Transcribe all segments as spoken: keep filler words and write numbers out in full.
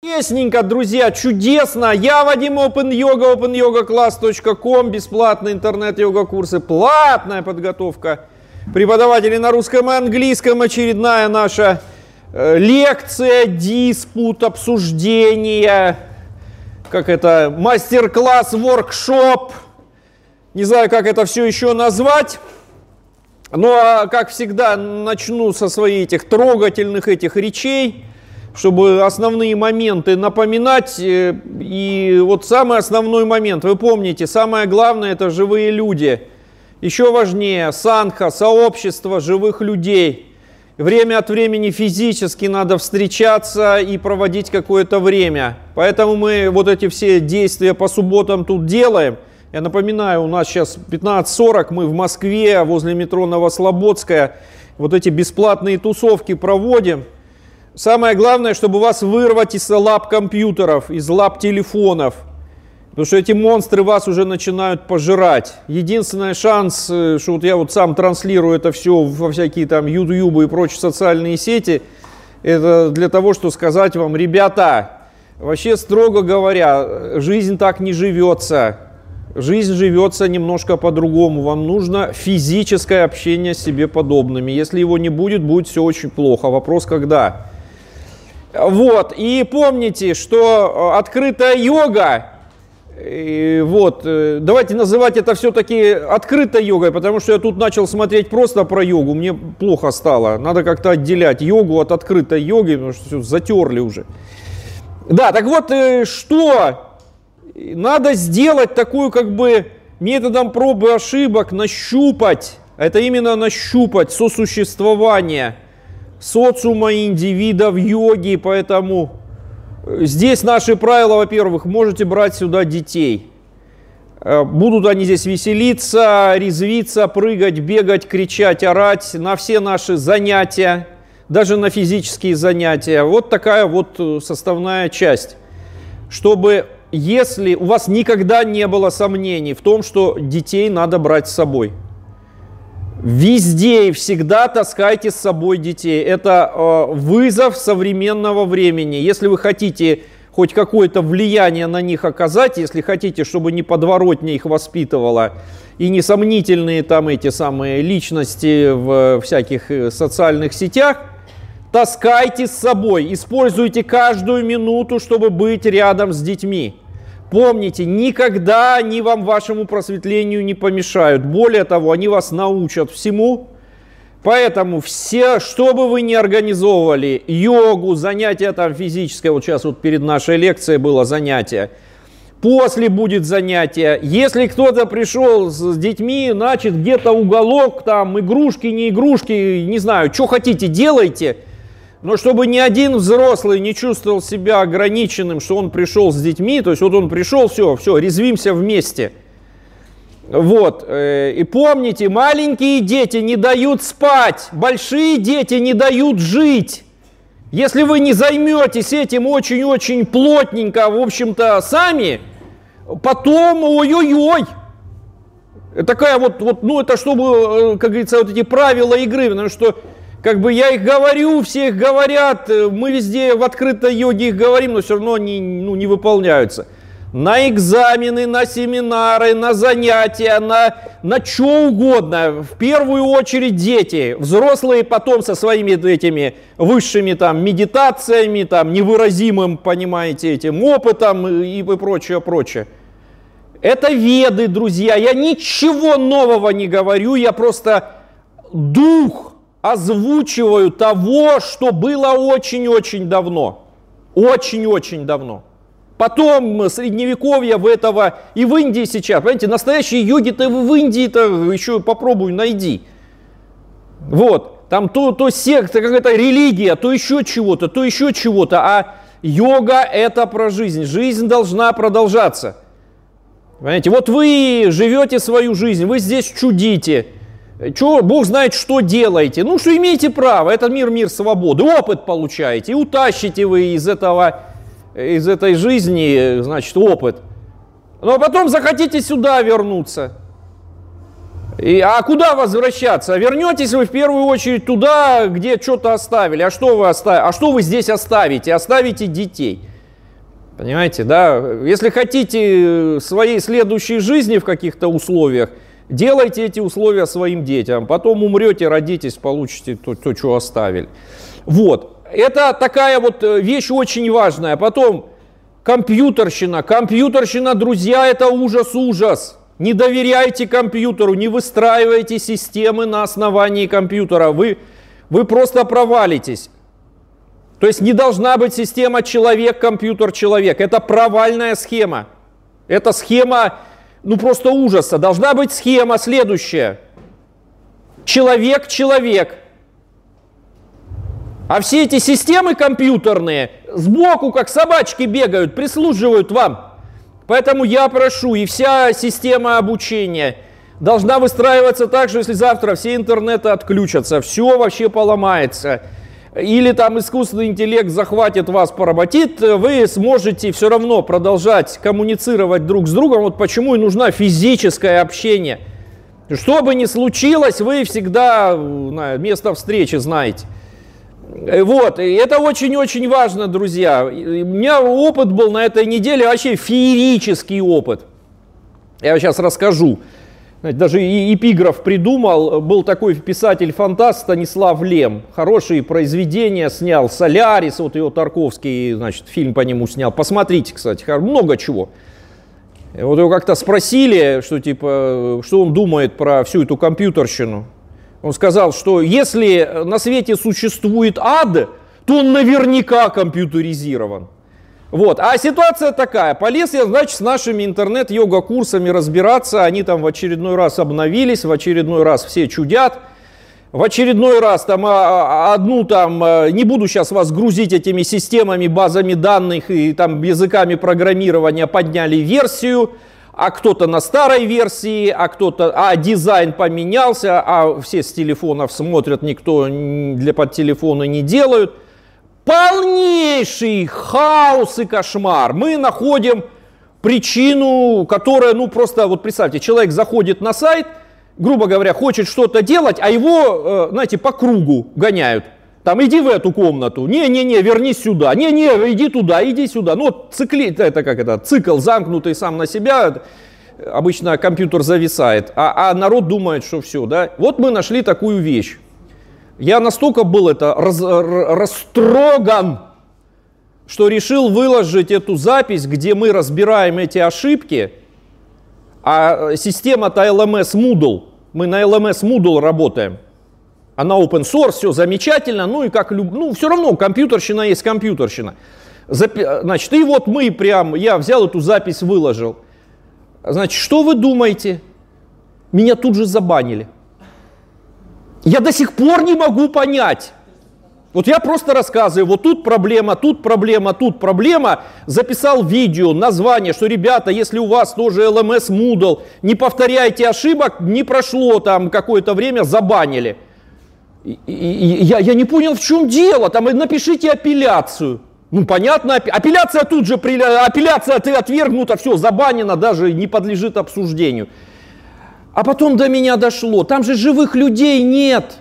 Чудесненько, друзья, чудесно! Я Вадим Open Yoga, open yoga class точка com, бесплатные интернет-йога-курсы, платная подготовка преподавателей на русском и английском, очередная наша э, лекция, диспут, обсуждение, как это, мастер-класс, воркшоп, не знаю, как это все еще назвать. Ну, а как всегда, начну со своих этих трогательных этих речей, чтобы основные моменты напоминать. И вот самый основной момент, вы помните, самое главное — это живые люди. Еще важнее — сангха, сообщество живых людей. Время от времени физически надо встречаться и проводить какое-то время. Поэтому мы вот эти все действия по субботам тут делаем. Я напоминаю, у нас сейчас пятнадцать сорок, мы в Москве, возле метро Новослободская. Вот эти бесплатные тусовки проводим. Самое главное, чтобы вас вырвать из лап компьютеров, из лап телефонов. Потому что эти монстры вас уже начинают пожирать. Единственный шанс, что вот я вот сам транслирую это все во всякие там YouTube и прочие социальные сети, это для того, чтобы сказать вам: ребята, вообще, строго говоря, жизнь так не живется. Жизнь живется немножко по-другому. Вам нужно физическое общение с себе подобными. Если его не будет, будет все очень плохо. Вопрос когда. Вот. И помните, что открытая йога, вот, давайте называть это все-таки открытой йогой, потому что я тут начал смотреть просто про йогу, мне плохо стало. Надо как-то отделять йогу от открытой йоги, потому что все затерли уже. Да, так вот, что надо сделать такую, как бы, методом проб и ошибок, нащупать, это именно нащупать сосуществование социума и индивида в йоге, поэтому здесь наши правила: во-первых, можете брать сюда детей. Будут они здесь веселиться, резвиться, прыгать, бегать, кричать, орать на все наши занятия, даже на физические занятия. Вот такая вот составная часть, чтобы, если у вас никогда не было сомнений в том, что детей надо брать с собой. Везде и всегда таскайте с собой детей. Это э, вызов современного времени. Если вы хотите хоть какое-то влияние на них оказать, если хотите, чтобы не подворотня их воспитывала и несомнительные там эти самые личности в всяких социальных сетях, таскайте с собой. Используйте каждую минуту, чтобы быть рядом с детьми. Помните, никогда они вам, вашему просветлению, не помешают. Более того, они вас научат всему. Поэтому все, что бы вы ни организовывали, йогу, занятия там физическое, вот сейчас вот перед нашей лекцией было занятие, после будет занятие. Если кто-то пришел с детьми, значит, где-то уголок, там игрушки, не игрушки, не знаю, что хотите, делайте. Но чтобы ни один взрослый не чувствовал себя ограниченным, что он пришел с детьми, то есть вот он пришел, все, все, резвимся вместе. Вот, и помните, маленькие дети не дают спать, большие дети не дают жить. Если вы не займетесь этим очень-очень плотненько, в общем-то, сами, потом, ой-ой-ой. Такая вот, вот, ну это чтобы, как говорится, вот эти правила игры, потому что как бы я их говорю, все их говорят, мы везде в открытой йоге их говорим, но все равно они, ну, не выполняются. На экзамены, на семинары, на занятия, на, на что угодно. В первую очередь дети, взрослые потом со своими этими высшими там медитациями, там невыразимым, понимаете, этим опытом и прочее, прочее. Это веды, друзья, я ничего нового не говорю, я просто дух озвучиваю того, что было очень-очень давно. Очень-очень давно. Потом средневековье в этого и в Индии сейчас. Понимаете, настоящие йоги-то в Индии-то еще попробуй найди. Вот. Там то, то секта, какая-то религия, то еще чего-то, то еще чего-то. А йога — это про жизнь. Жизнь должна продолжаться. Понимаете, вот вы живете свою жизнь, вы здесь чудите. Чё, Бог знает, что делаете. Ну, что имеете право. Это мир, мир свободы. Опыт получаете. И утащите вы из этого, из этой жизни, значит, опыт. Но потом захотите сюда вернуться. И, а куда возвращаться? Вернетесь вы в первую очередь туда, где что-то оставили. А что вы оставите? А что вы здесь оставите? Оставите детей. Понимаете, да? Если хотите своей следующей жизни в каких-то условиях, делайте эти условия своим детям. Потом умрете, родитесь, получите то, то что оставили. Вот. Это такая вот вещь очень важная. Потом компьютерщина. Компьютерщина, друзья, это ужас-ужас. Не доверяйте компьютеру, не выстраивайте системы на основании компьютера. Вы, вы просто провалитесь. То есть не должна быть система человек-компьютер-человек. Это провальная схема. Это схема, ну просто ужаса. Должна быть схема следующая. Человек-человек. А все эти системы компьютерные сбоку, как собачки бегают, прислуживают вам. Поэтому я прошу, и вся система обучения должна выстраиваться так, что если завтра все интернеты отключатся, все вообще поломается, или там искусственный интеллект захватит вас, поработит, вы сможете все равно продолжать коммуницировать друг с другом. Вот почему и нужно физическое общение. Что бы ни случилось, вы всегда место встречи знаете. Вот, и это очень-очень важно, друзья. У меня опыт был на этой неделе, вообще феерический опыт. Я вам сейчас расскажу. Даже эпиграф придумал. Был такой писатель-фантаст Станислав Лем. Хорошие произведения снял. «Солярис», вот его Тарковский, значит, фильм по нему снял. Посмотрите, кстати, много чего. Вот его как-то спросили, что, типа, что он думает про всю эту компьютерщину. Он сказал, что если на свете существует ад, то он наверняка компьютеризирован. Вот. А ситуация такая. Полез я, значит, с нашими интернет-йога-курсами разбираться. Они там в очередной раз обновились, в очередной раз все чудят. В очередной раз там одну там, не буду сейчас вас грузить этими системами, базами данных и там языками программирования, подняли версию. А кто-то на старой версии, а кто-то, а дизайн поменялся, а все с телефонов смотрят, никто для под телефона не делают. Полнейший хаос и кошмар. Мы находим причину, которая, ну просто, вот представьте, человек заходит на сайт, грубо говоря, хочет что-то делать, а его, знаете, по кругу гоняют. Там, иди в эту комнату, не-не-не, вернись сюда, не-не, иди туда, иди сюда. Ну, вот цикли, это как это, цикл замкнутый сам на себя, обычно компьютер зависает, а, а народ думает, что все, да. Вот мы нашли такую вещь. Я настолько был это раз, растроган, что решил выложить эту запись, где мы разбираем эти ошибки, а система-то эл эм эс Moodle, мы на эл эм эс Moodle работаем. Она open source, все замечательно, ну и как, ну все равно компьютерщина есть компьютерщина. Запи... Значит, и вот мы прям, я взял эту запись, выложил. Значит, что вы думаете? Меня тут же забанили. Я до сих пор не могу понять. Вот я просто рассказываю, вот тут проблема, тут проблема, тут проблема. Записал видео, название, что, ребята, если у вас тоже эл эм эс Moodle, не повторяйте ошибок, не прошло там какое-то время, забанили. И, и, и, я, я не понял, в чем дело, там напишите апелляцию. Ну, понятно, апелляция тут же, апелляция ты отвергнута, все, забанена, даже не подлежит обсуждению. А потом до меня дошло, там же живых людей нет.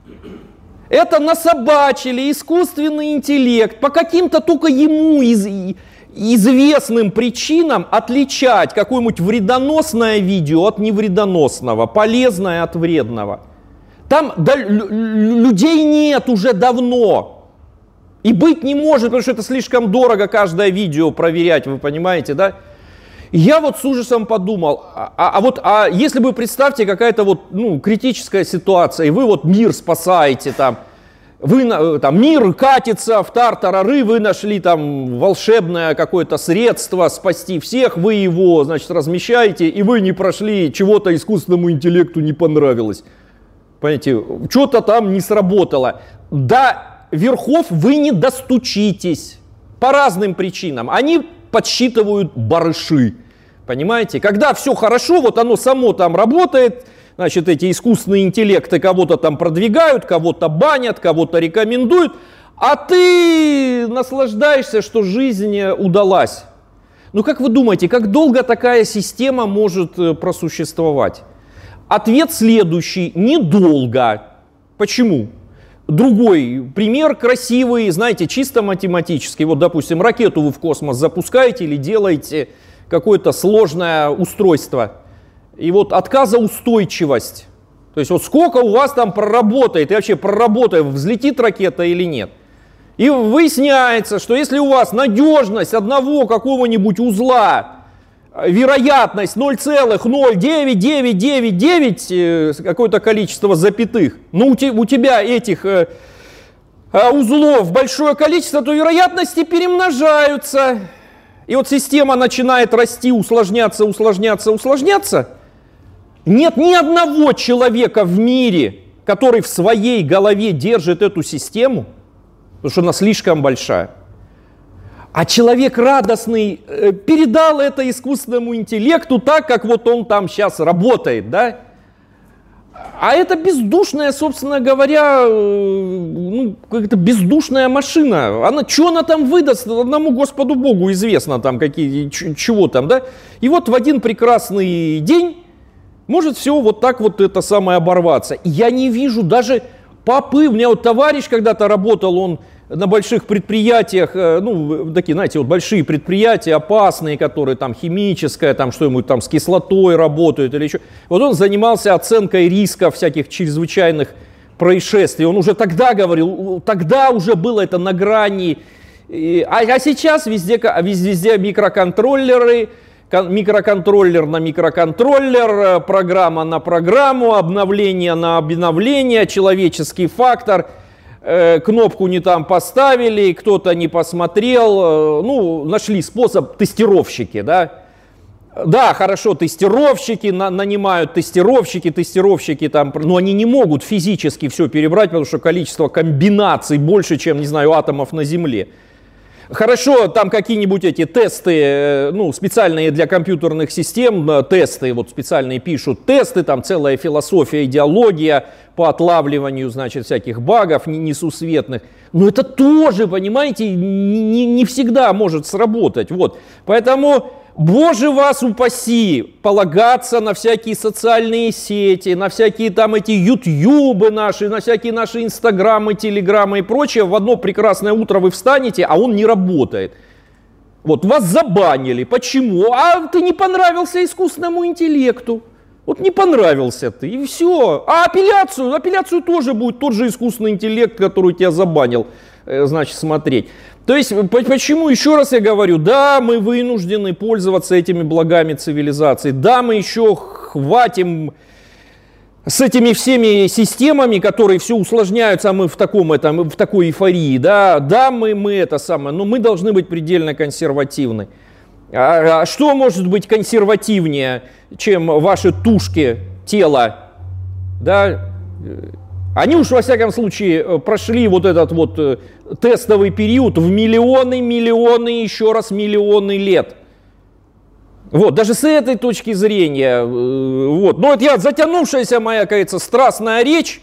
Это насобачили искусственный интеллект, по каким-то только ему из, известным причинам отличать какое-нибудь вредоносное видео от невредоносного, полезное от вредного. Там да, людей нет уже давно. И быть не может, потому что это слишком дорого каждое видео проверять, вы понимаете, да? И я вот с ужасом подумал, а, а вот а если бы, представьте, какая-то вот ну, критическая ситуация, и вы вот мир спасаете, там, вы, там мир катится в тартарары, вы нашли там волшебное какое-то средство спасти всех, вы его, значит, размещаете, и вы не прошли, чего-то искусственному интеллекту не понравилось. Понимаете, что-то там не сработало. До верхов вы не достучитесь по разным причинам. Они подсчитывают барыши. Понимаете? Когда все хорошо, вот оно само там работает, значит, эти искусственные интеллекты кого-то там продвигают, кого-то банят, кого-то рекомендуют, а ты наслаждаешься, что жизнь удалась. Ну, как вы думаете, как долго такая система может просуществовать? Ответ следующий: недолго. Почему? другой пример красивый, знаете, чисто математический. Вот, допустим, ракету вы в космос запускаете или делаете какое-то сложное устройство. И вот отказоустойчивость. То есть вот сколько у вас там проработает, и вообще проработает, взлетит ракета или нет. И выясняется, что если у вас надежность одного какого-нибудь узла, вероятность ноль целых ноль девять девять девять девять, какое-то количество запятых, но у тебя этих узлов большое количество, то вероятности перемножаются. И вот система начинает расти, усложняться, усложняться, усложняться. Нет ни одного человека в мире, который в своей голове держит эту систему, потому что она слишком большая. А человек радостный э, передал это искусственному интеллекту так, как вот он там сейчас работает, да? А это бездушная, собственно говоря, э, ну, какая-то бездушная машина. Она, что она там выдаст, одному Господу Богу известно там, какие, ч, чего там, да? И вот в один прекрасный день может все вот так вот это самое оборваться. И я не вижу даже попы. У меня вот товарищ когда-то работал, он на больших предприятиях, ну, такие, знаете, вот большие предприятия, опасные, которые там химическое, там что-нибудь там с кислотой работают или еще. Вот он занимался оценкой рисков всяких чрезвычайных происшествий. Он уже тогда говорил, тогда уже было это на грани. А, а сейчас везде, везде микроконтроллеры, микроконтроллер на микроконтроллер, программа на программу, обновление на обновление, человеческий фактор. Кнопку не там поставили, кто-то не посмотрел, ну, нашли способ, тестировщики, да. Да, хорошо, тестировщики, на, нанимают тестировщики, тестировщики там, но они не могут физически все перебрать, потому что количество комбинаций больше, чем, не знаю, атомов на Земле. Хорошо, там какие-нибудь эти тесты, ну, специальные для компьютерных систем, тесты, вот специальные пишут тесты, там целая философия, идеология по отлавливанию, значит, всяких багов несусветных. Но это тоже, понимаете, не, не всегда может сработать, вот. Поэтому, Боже вас упаси, полагаться на всякие социальные сети, на всякие там эти ютьюбы наши, на всякие наши инстаграмы, телеграммы и прочее. В одно прекрасное утро вы встанете, а он не работает. Вот, вас забанили. Почему? А ты не понравился искусственному интеллекту. Вот не понравился ты, и все. А апелляцию? Апелляцию тоже будет тот же искусственный интеллект, который тебя забанил, значит, смотреть. То есть, почему, еще раз я говорю, да, мы вынуждены пользоваться этими благами цивилизации, да, мы еще хватим с этими всеми системами, которые все усложняются, а мы в, таком, это, мы в такой эйфории, да, да, мы, мы это самое, но мы должны быть предельно консервативны. А, а что может быть консервативнее, чем ваши тушки тела, да? Они уж, во всяком случае, прошли вот этот вот тестовый период в миллионы, миллионы, еще раз миллионы лет. Вот, даже с этой точки зрения, вот. Но это я, затянувшаяся моя, кажется, страстная речь,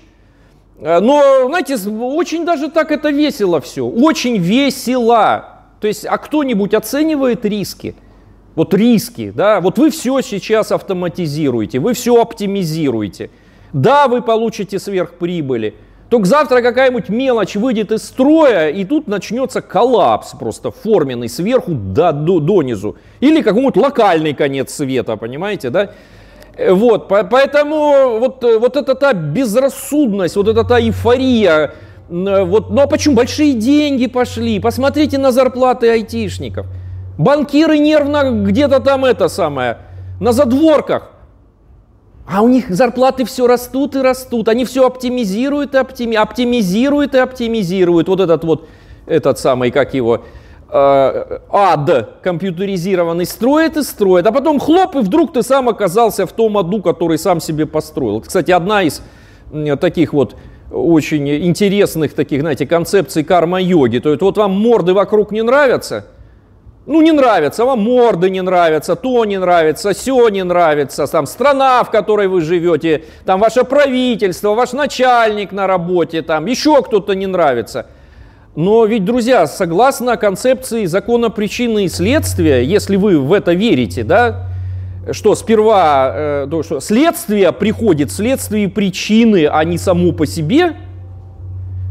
но, знаете, очень даже так это весело все, очень весело. То есть, а кто-нибудь оценивает риски? Вот риски, да, вот вы все сейчас автоматизируете, вы все оптимизируете. Да, вы получите сверхприбыли, только завтра какая-нибудь мелочь выйдет из строя, и тут начнется коллапс просто форменный сверху до, до, донизу. Или какой-нибудь локальный конец света, понимаете, да? Вот, по, поэтому вот, вот эта та безрассудность, вот эта та эйфория, вот, ну а почему? Большие деньги пошли, посмотрите на зарплаты айтишников. Банкиры нервно где-то там это самое, на задворках. А у них зарплаты все растут и растут, они все оптимизируют и оптими, оптимизируют и оптимизируют. Вот этот вот, этот самый, как его, э, ад компьютеризированный строит и строит, а потом хлоп, и вдруг ты сам оказался в том аду, который сам себе построил. Кстати, одна из таких вот очень интересных таких, знаете, концепций карма-йоги, то есть вот вам морды вокруг не нравятся, ну, не нравится, вам морды не нравятся, то не нравится, сё не нравится, там страна, в которой вы живете, там ваше правительство, ваш начальник на работе, там еще кто-то не нравится. Но ведь, друзья, согласно концепции закона причины и следствия, если вы в это верите, да, что сперва, э, то, что следствие приходит вследствие причины, а не само по себе,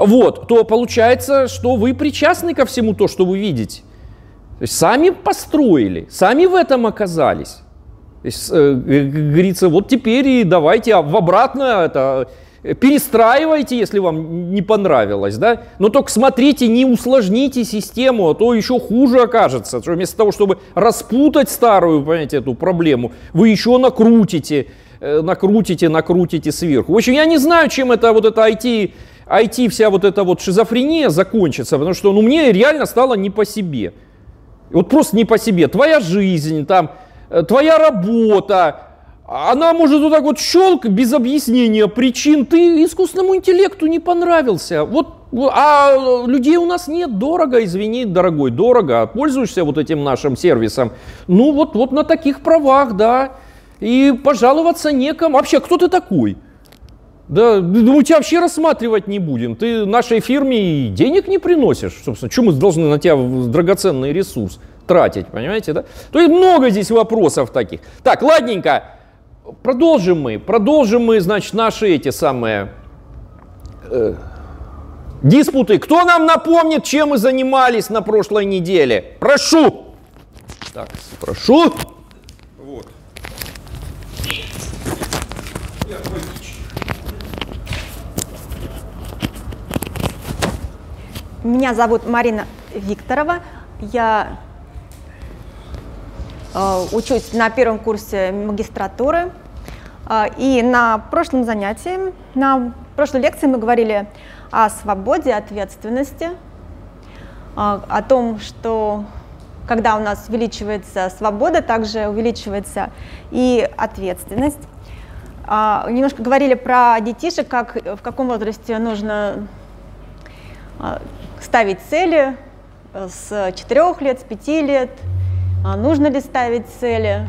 вот, то получается, что вы причастны ко всему то, что вы видите. То есть сами построили, сами в этом оказались. То есть, э, говорится, вот теперь и давайте в обратно это, перестраивайте, если вам не понравилось, да? Но только смотрите, не усложните систему, а то еще хуже окажется. Что вместо того, чтобы распутать старую, понимаете, эту проблему, вы еще накрутите, э, накрутите, накрутите сверху. В общем, я не знаю, чем это вот это ай ти, ай ти вся вот эта вот шизофрения закончится, потому что, ну, мне реально стало не по себе. Вот просто не по себе. Твоя жизнь, там, твоя работа, она может вот так вот щелк, без объяснения причин. Ты искусственному интеллекту не понравился. Вот, а людей у нас нет, дорого, извини, дорогой, дорого. Пользуешься вот этим нашим сервисом. Ну вот, вот на таких правах, да. И пожаловаться некому. Вообще, кто ты такой? Да, мы тебя вообще рассматривать не будем. Ты нашей фирме денег не приносишь. Собственно, чему мы должны на тебя драгоценный ресурс тратить, понимаете, да? То есть много здесь вопросов таких. Так, ладненько, продолжим мы, продолжим мы, значит, наши эти самые э, диспуты. Кто нам напомнит, чем мы занимались на прошлой неделе? Прошу. Так, прошу. Вот. Меня зовут Марина Викторова. Я э, учусь на первом курсе магистратуры. Э, и на прошлом занятии, на прошлой лекции мы говорили о свободе, ответственности, э, о том, что когда у нас увеличивается свобода, также увеличивается и ответственность. Э, немножко говорили про детишек, как, в каком возрасте нужно э, ставить цели, с четырёх лет, с пяти лет, нужно ли ставить цели.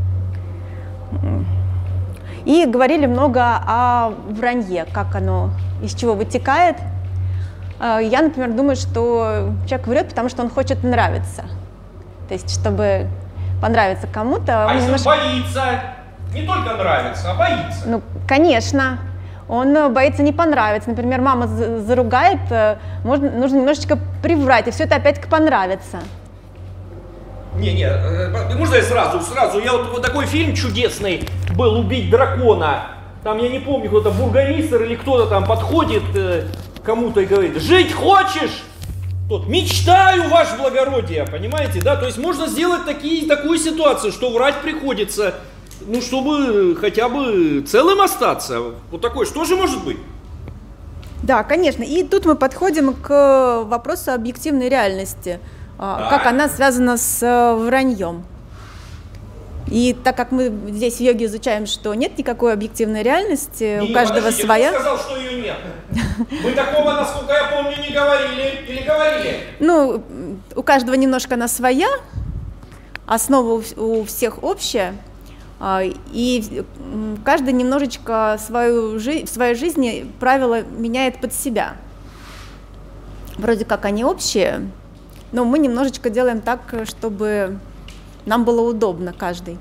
И говорили много о вранье, как оно, из чего вытекает. Я, например, думаю, что человек врет, потому что он хочет нравиться. То есть, чтобы понравиться кому-то. А если немножко... он боится, не только нравится, а боится? Ну, конечно. Он боится не понравиться. Например, мама заругает, можно, нужно немножечко приврать, и все это опять понравится. Не-не, можно я сразу, сразу? Я вот, вот такой фильм чудесный был «Убить дракона». Там, я не помню, кто-то, бургомистр или кто-то там подходит э, кому-то и говорит: «Жить хочешь?» Тот: «Мечтаю, ваше благородие», понимаете, да? То есть можно сделать такие, такую ситуацию, что врать приходится, ну, чтобы хотя бы целым остаться. Вот такой, что же может быть? Да, конечно. И тут мы подходим к вопросу объективной реальности, да. Как она связана с враньем. И так как мы здесь в йоге изучаем, что нет никакой объективной реальности, не, у каждого подождите, своя. Кто сказал, что ее нет? Мы такого, насколько я помню, не говорили или говорили? Ну, у каждого немножко она своя, основа у всех общая. И каждый немножечко свою жизнь, в своей жизни правила меняет под себя. Вроде как они общие, но мы немножечко делаем так, чтобы нам было удобно каждый.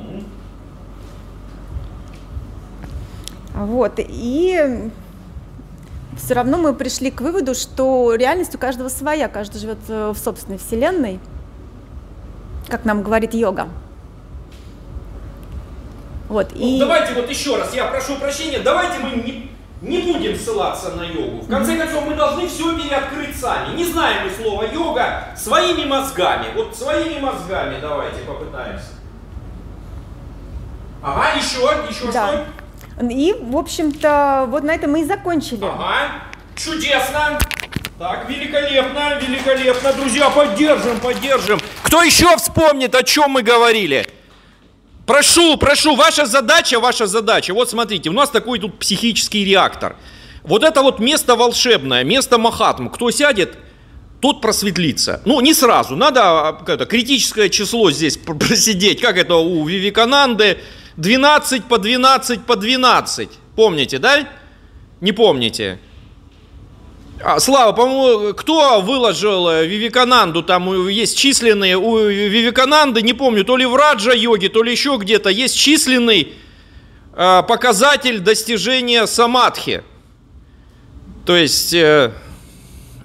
Вот, и все равно мы пришли к выводу, что реальность у каждого своя, каждый живет в собственной вселенной, как нам говорит йога. Вот, ну, и... Давайте вот еще раз, я прошу прощения, давайте мы не, не будем ссылаться на йогу. В конце концов, мы должны все переоткрыть сами. Не знаем мы слова йога своими мозгами. Вот своими мозгами давайте попытаемся. Ага, еще, еще да. что? И, в общем-то, вот на этом мы и закончили. Ага, чудесно. Так, великолепно, великолепно. Друзья, поддержим, поддержим. Кто еще вспомнит, о чем мы говорили? Прошу, прошу, ваша задача, ваша задача. Вот смотрите, у нас такой тут психический реактор. Вот это вот место волшебное, место Махатмы. Кто сядет, тот просветлится. Ну, не сразу, надо это, критическое число здесь просидеть. Как это у Вивекананды? двенадцать по двенадцать по двенадцать. Помните, да? Не помните? А, Слава, по-моему, кто выложил Вивекананду, там есть численные, у Вивекананды, не помню, то ли в раджа-йоге, то ли еще где-то, есть численный э, показатель достижения самадхи. То есть, э,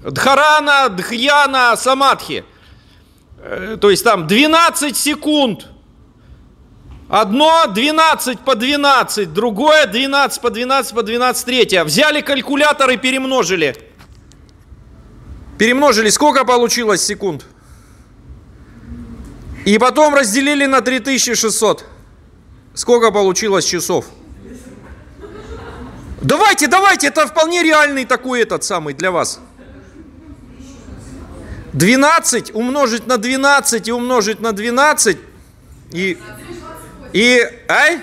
Дхарана, Дхьяна, Самадхи. То есть там двенадцать секунд. Одно двенадцать по двенадцать, другое двенадцать по двенадцать по двенадцать, третье. Взяли калькулятор и перемножили. Перемножили, сколько получилось секунд? И потом разделили на три тысячи шестьсот. Сколько получилось часов? Давайте, давайте, это вполне реальный такой этот самый для вас. двенадцать умножить на двенадцать и умножить на двенадцать. И... И... Ай?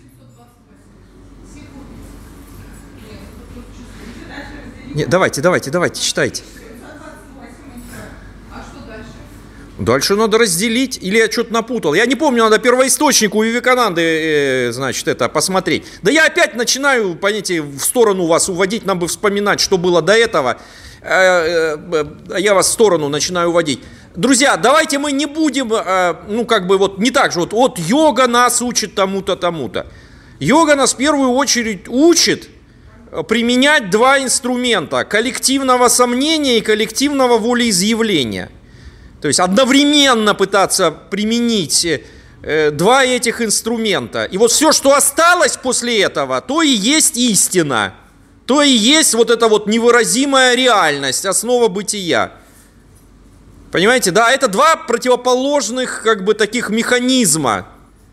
Нет, давайте, давайте, давайте, читайте. Дальше надо разделить, или я что-то напутал. Я не помню, надо первоисточник у Вивекананды, э, значит, это посмотреть. Да я опять начинаю, понимаете, в сторону вас уводить, нам бы вспоминать, что было до этого. Э, э, я вас в сторону начинаю уводить. Друзья, давайте мы не будем, э, ну, как бы вот не так же, вот, вот йога нас учит тому-то, тому-то. Йога нас в первую очередь учит применять два инструмента: коллективного сомнения и коллективного волеизъявления. То есть одновременно пытаться применить э, два этих инструмента. И вот все, что осталось после этого, то и есть истина. То и есть вот эта вот невыразимая реальность, основа бытия. Понимаете, да, это два противоположных как бы таких механизма.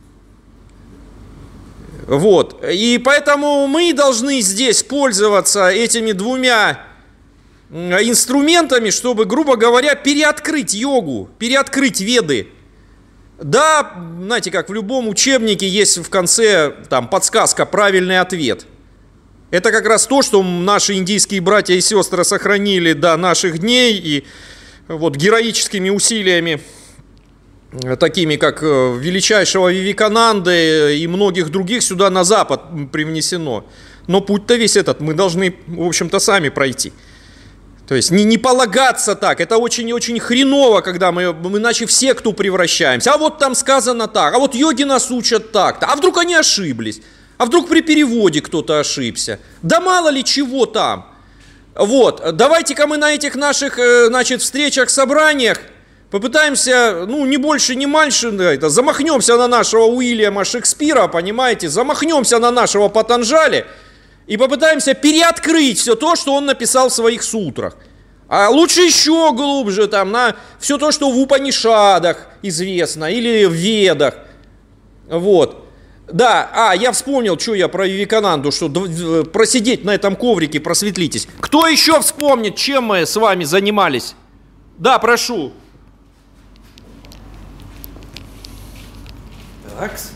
Вот. И поэтому мы должны здесь пользоваться этими двумя инструментами, чтобы, грубо говоря, переоткрыть йогу, переоткрыть веды. Да, знаете, как в любом учебнике есть в конце там подсказка, правильный ответ. Это как раз то, что наши индийские братья и сестры сохранили до наших дней, и вот героическими усилиями, такими как величайшего Вивекананды и многих других, сюда на Запад привнесено. Но путь-то весь этот мы должны, в общем-то, сами пройти. То есть не, не полагаться так, это очень-очень хреново, когда мы, мы иначе в секту превращаемся. А вот там сказано так, а вот йоги нас учат так-то, а вдруг они ошиблись, а вдруг при переводе кто-то ошибся, да мало ли чего там. Вот, давайте-ка мы на этих наших, значит, встречах, собраниях попытаемся, ну, не больше, не меньше, это, замахнемся на нашего Уильяма Шекспира, понимаете, замахнемся на нашего Патанджали, и попытаемся переоткрыть все то, что он написал в своих сутрах. А лучше еще глубже, там, на все то, что в Упанишадах известно, или в Ведах. Вот. Да, а, я вспомнил, что я про Вивекананду, что просидеть на этом коврике, просветлитесь. Кто еще вспомнит, чем мы с вами занимались? Да, прошу. Такс.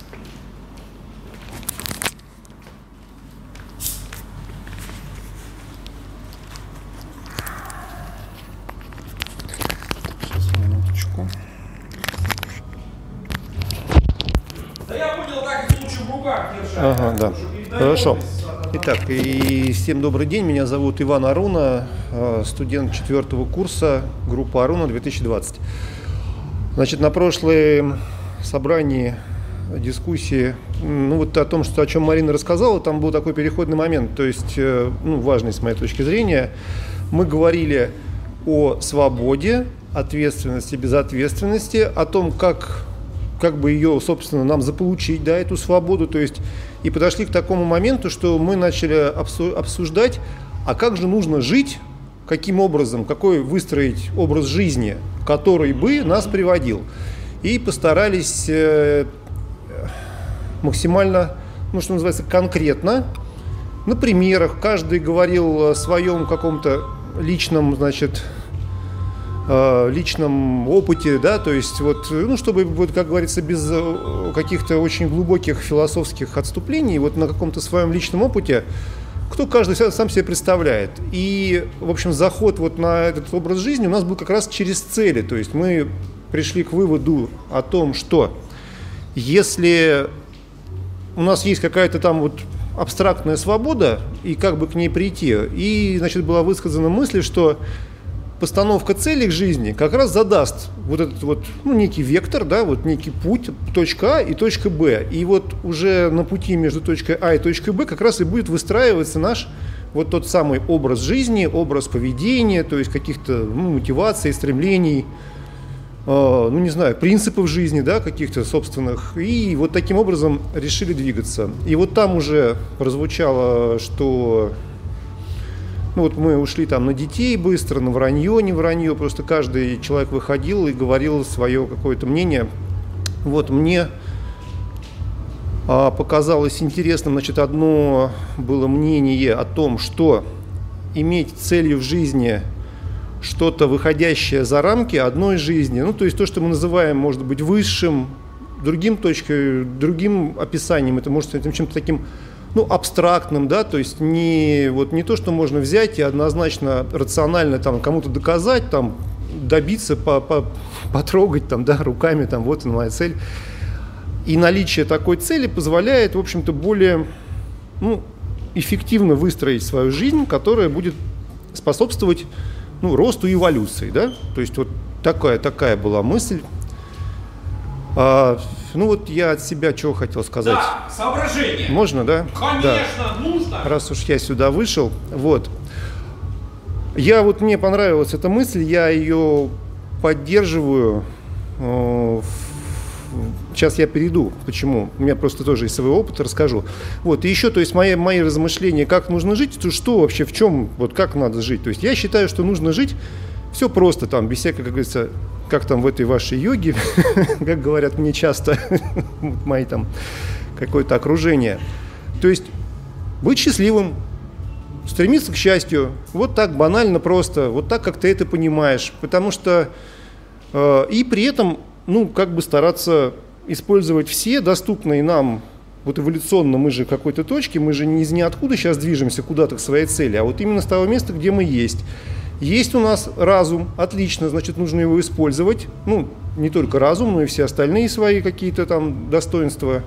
Да я понял, как это лучше в руках держать. Ага, да. Хорошо. Итак, и всем добрый день. Меня зовут Иван Аруна, студент четвертого курса, группа Аруна две тысячи двадцать. Значит, на прошлом собрании, дискуссии, ну вот о том, что, о чем Марина рассказала, там был такой переходный момент, то есть, ну, важный с моей точки зрения. Мы говорили о свободе, ответственности, безответственности, о том, как, как бы ее, собственно, нам заполучить, да, эту свободу, то есть, и подошли к такому моменту, что мы начали обсуждать, а как же нужно жить, каким образом, какой выстроить образ жизни, который бы нас приводил. И постарались э, максимально, ну, что называется, конкретно, на примерах. Каждый говорил о своем каком-то личном, значит, э, личном опыте, да, то есть вот, ну, чтобы, вот, как говорится, без каких-то очень глубоких философских отступлений, вот на каком-то своем личном опыте, кто каждый сам себе представляет. И, в общем, заход вот на этот образ жизни у нас был как раз через цели, то есть мы пришли к выводу о том, что если у нас есть какая-то там вот абстрактная свобода, и как бы к ней прийти, и, значит, была высказана мысль, что постановка целей к жизни как раз задаст вот этот вот, ну, некий вектор, да, вот некий путь, точка А и точка Б. И вот уже на пути между точкой А и точкой Б как раз и будет выстраиваться наш вот тот самый образ жизни, образ поведения, то есть каких-то ну, мотиваций, стремлений, э, ну не знаю, принципов жизни, да, каких-то собственных. И вот таким образом решили двигаться. И вот там уже прозвучало, что ну, вот мы ушли там на детей быстро, на вранье, не вранье, просто каждый человек выходил и говорил свое какое-то мнение. Вот мне показалось интересным, значит, одно было мнение о том, что иметь целью в жизни что-то выходящее за рамки одной жизни, ну, то есть то, что мы называем, может быть, высшим, другим точкой, другим описанием, это может быть чем-то таким, ну, абстрактным, да, то есть не, вот, не то, что можно взять и однозначно рационально там кому-то доказать, там, добиться, по, по, потрогать там, да, руками, там, вот она моя цель. И наличие такой цели позволяет, в общем-то, более ну, эффективно выстроить свою жизнь, которая будет способствовать ну, росту и эволюции. Да? То есть вот такая, такая была мысль. А, ну вот я от себя чего хотел сказать. Да, соображение. Можно, да? Конечно, да. нужно. Раз уж я сюда вышел. Вот. Я вот, мне понравилась эта мысль, я ее поддерживаю. Сейчас я перейду, почему. У меня просто тоже из своего опыта расскажу. Вот, и еще, то есть, мои, мои размышления, как нужно жить, то что вообще, в чем, вот как надо жить. То есть, я считаю, что нужно жить все просто, там, без всякой, как говорится, как там в этой вашей йоге, как говорят мне часто, мои там, какое-то окружение. То есть, быть счастливым, стремиться к счастью, вот так банально просто, вот так, как ты это понимаешь. Потому что, э, и при этом, ну, как бы стараться использовать все доступные нам, вот эволюционно мы же в какой-то точке, мы же не из ниоткуда сейчас движемся куда-то к своей цели, а вот именно с того места, где мы есть. Есть у нас разум, отлично, значит, нужно его использовать, ну, не только разум, но и все остальные свои какие-то там достоинства.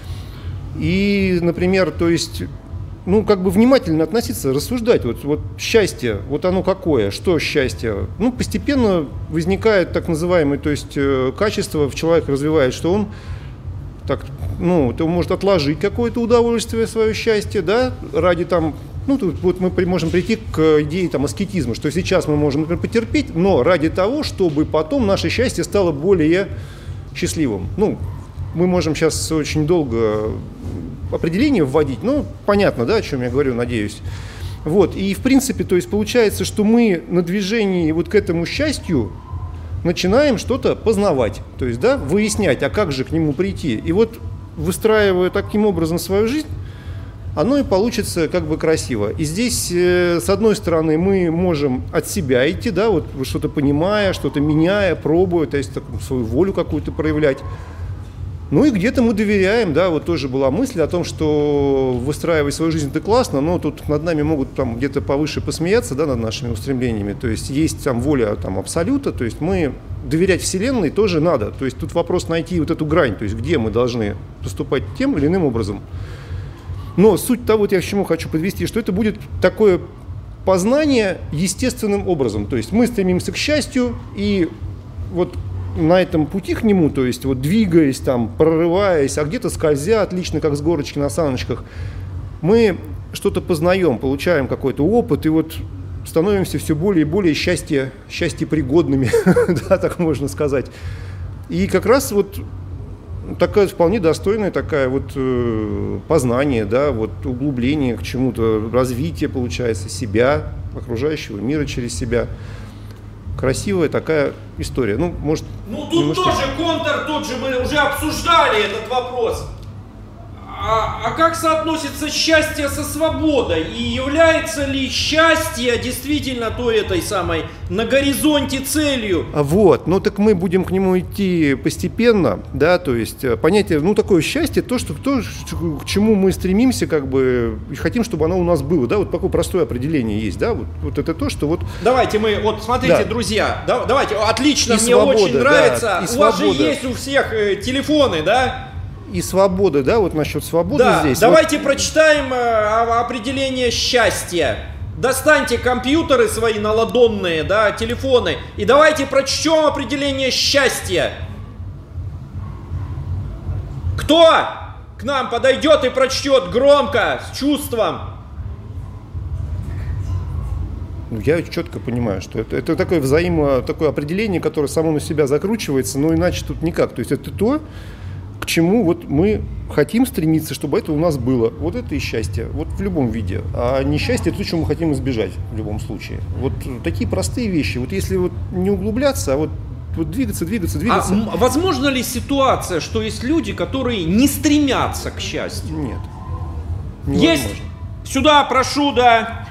И, например, то есть, ну, как бы внимательно относиться, рассуждать, вот, вот счастье, вот оно какое, что счастье? Ну, постепенно возникает так называемое, то есть э, качество в человеке развивает, что он так, ну, он может отложить какое-то удовольствие, свое счастье, да, ради там, ну, тут вот мы можем прийти к идее там аскетизма, что сейчас мы можем, например, потерпеть, но ради того, чтобы потом наше счастье стало более счастливым. Ну, мы можем сейчас очень долго определение вводить, ну, понятно, да, о чем я говорю, надеюсь. Вот, и в принципе, то есть получается, что мы на движении вот к этому счастью начинаем что-то познавать, то есть, да, выяснять, а как же к нему прийти. И вот, выстраивая таким образом свою жизнь, оно и получится как бы красиво. И здесь, э, с одной стороны, мы можем от себя идти, да, вот что-то понимая, что-то меняя, пробуя, то есть так, свою волю какую-то проявлять. Ну и где-то мы доверяем, да, вот тоже была мысль о том, что выстраивать свою жизнь это классно, но тут над нами могут там где-то повыше посмеяться, да, над нашими устремлениями, то есть есть там воля там абсолюта, то есть мы доверять Вселенной тоже надо, то есть тут вопрос найти вот эту грань, то есть где мы должны поступать тем или иным образом. Но суть того, вот я к чему хочу подвести, что это будет такое познание естественным образом, то есть мы стремимся к счастью и вот на этом пути к нему, то есть вот двигаясь, там, прорываясь, а где-то скользя, отлично, как с горочки на саночках, мы что-то познаем, получаем какой-то опыт, и вот становимся все более и более счастье, счастьепригодными, да, так можно сказать. И как раз вот такая вполне достойная такая вот э, познание, да, вот углубление к чему-то, развитие, получается, себя, окружающего мира через себя. Красивая такая история. Ну, может, ну тут немножко... тоже контр, тут же мы уже обсуждали этот вопрос. А, а как соотносится счастье со свободой? И является ли счастье действительно той этой самой на горизонте целью? Вот, ну так мы будем к нему идти постепенно, да, то есть понятие, ну такое счастье, то, что, то, к чему мы стремимся, как бы, и хотим, чтобы оно у нас было, да, вот такое простое определение есть, да, вот, вот это то, что вот... Давайте мы, вот смотрите, да. Друзья, да, давайте, отлично, и мне свобода, очень нравится, да, у свобода. Вас же есть у всех э, телефоны, да? И свобода, да, вот насчет свободы да, здесь. Давайте вот... прочитаем э, определение счастья. Достаньте компьютеры свои наладонные, да, телефоны, и давайте прочтем определение счастья. Кто к нам подойдет и прочтет громко, с чувством? Ну, я четко понимаю, что это, это такое взаимо, такое определение, которое само на себя закручивается, но иначе тут никак. То есть это то, к чему вот мы хотим стремиться, чтобы это у нас было. Вот это и счастье, вот в любом виде. А несчастье – это то, чего мы хотим избежать в любом случае. Вот такие простые вещи. Вот если вот не углубляться, а вот, вот двигаться, двигаться, двигаться. А возможно ли ситуация, что есть люди, которые не стремятся к счастью? Нет. Есть. Сюда, прошу, да.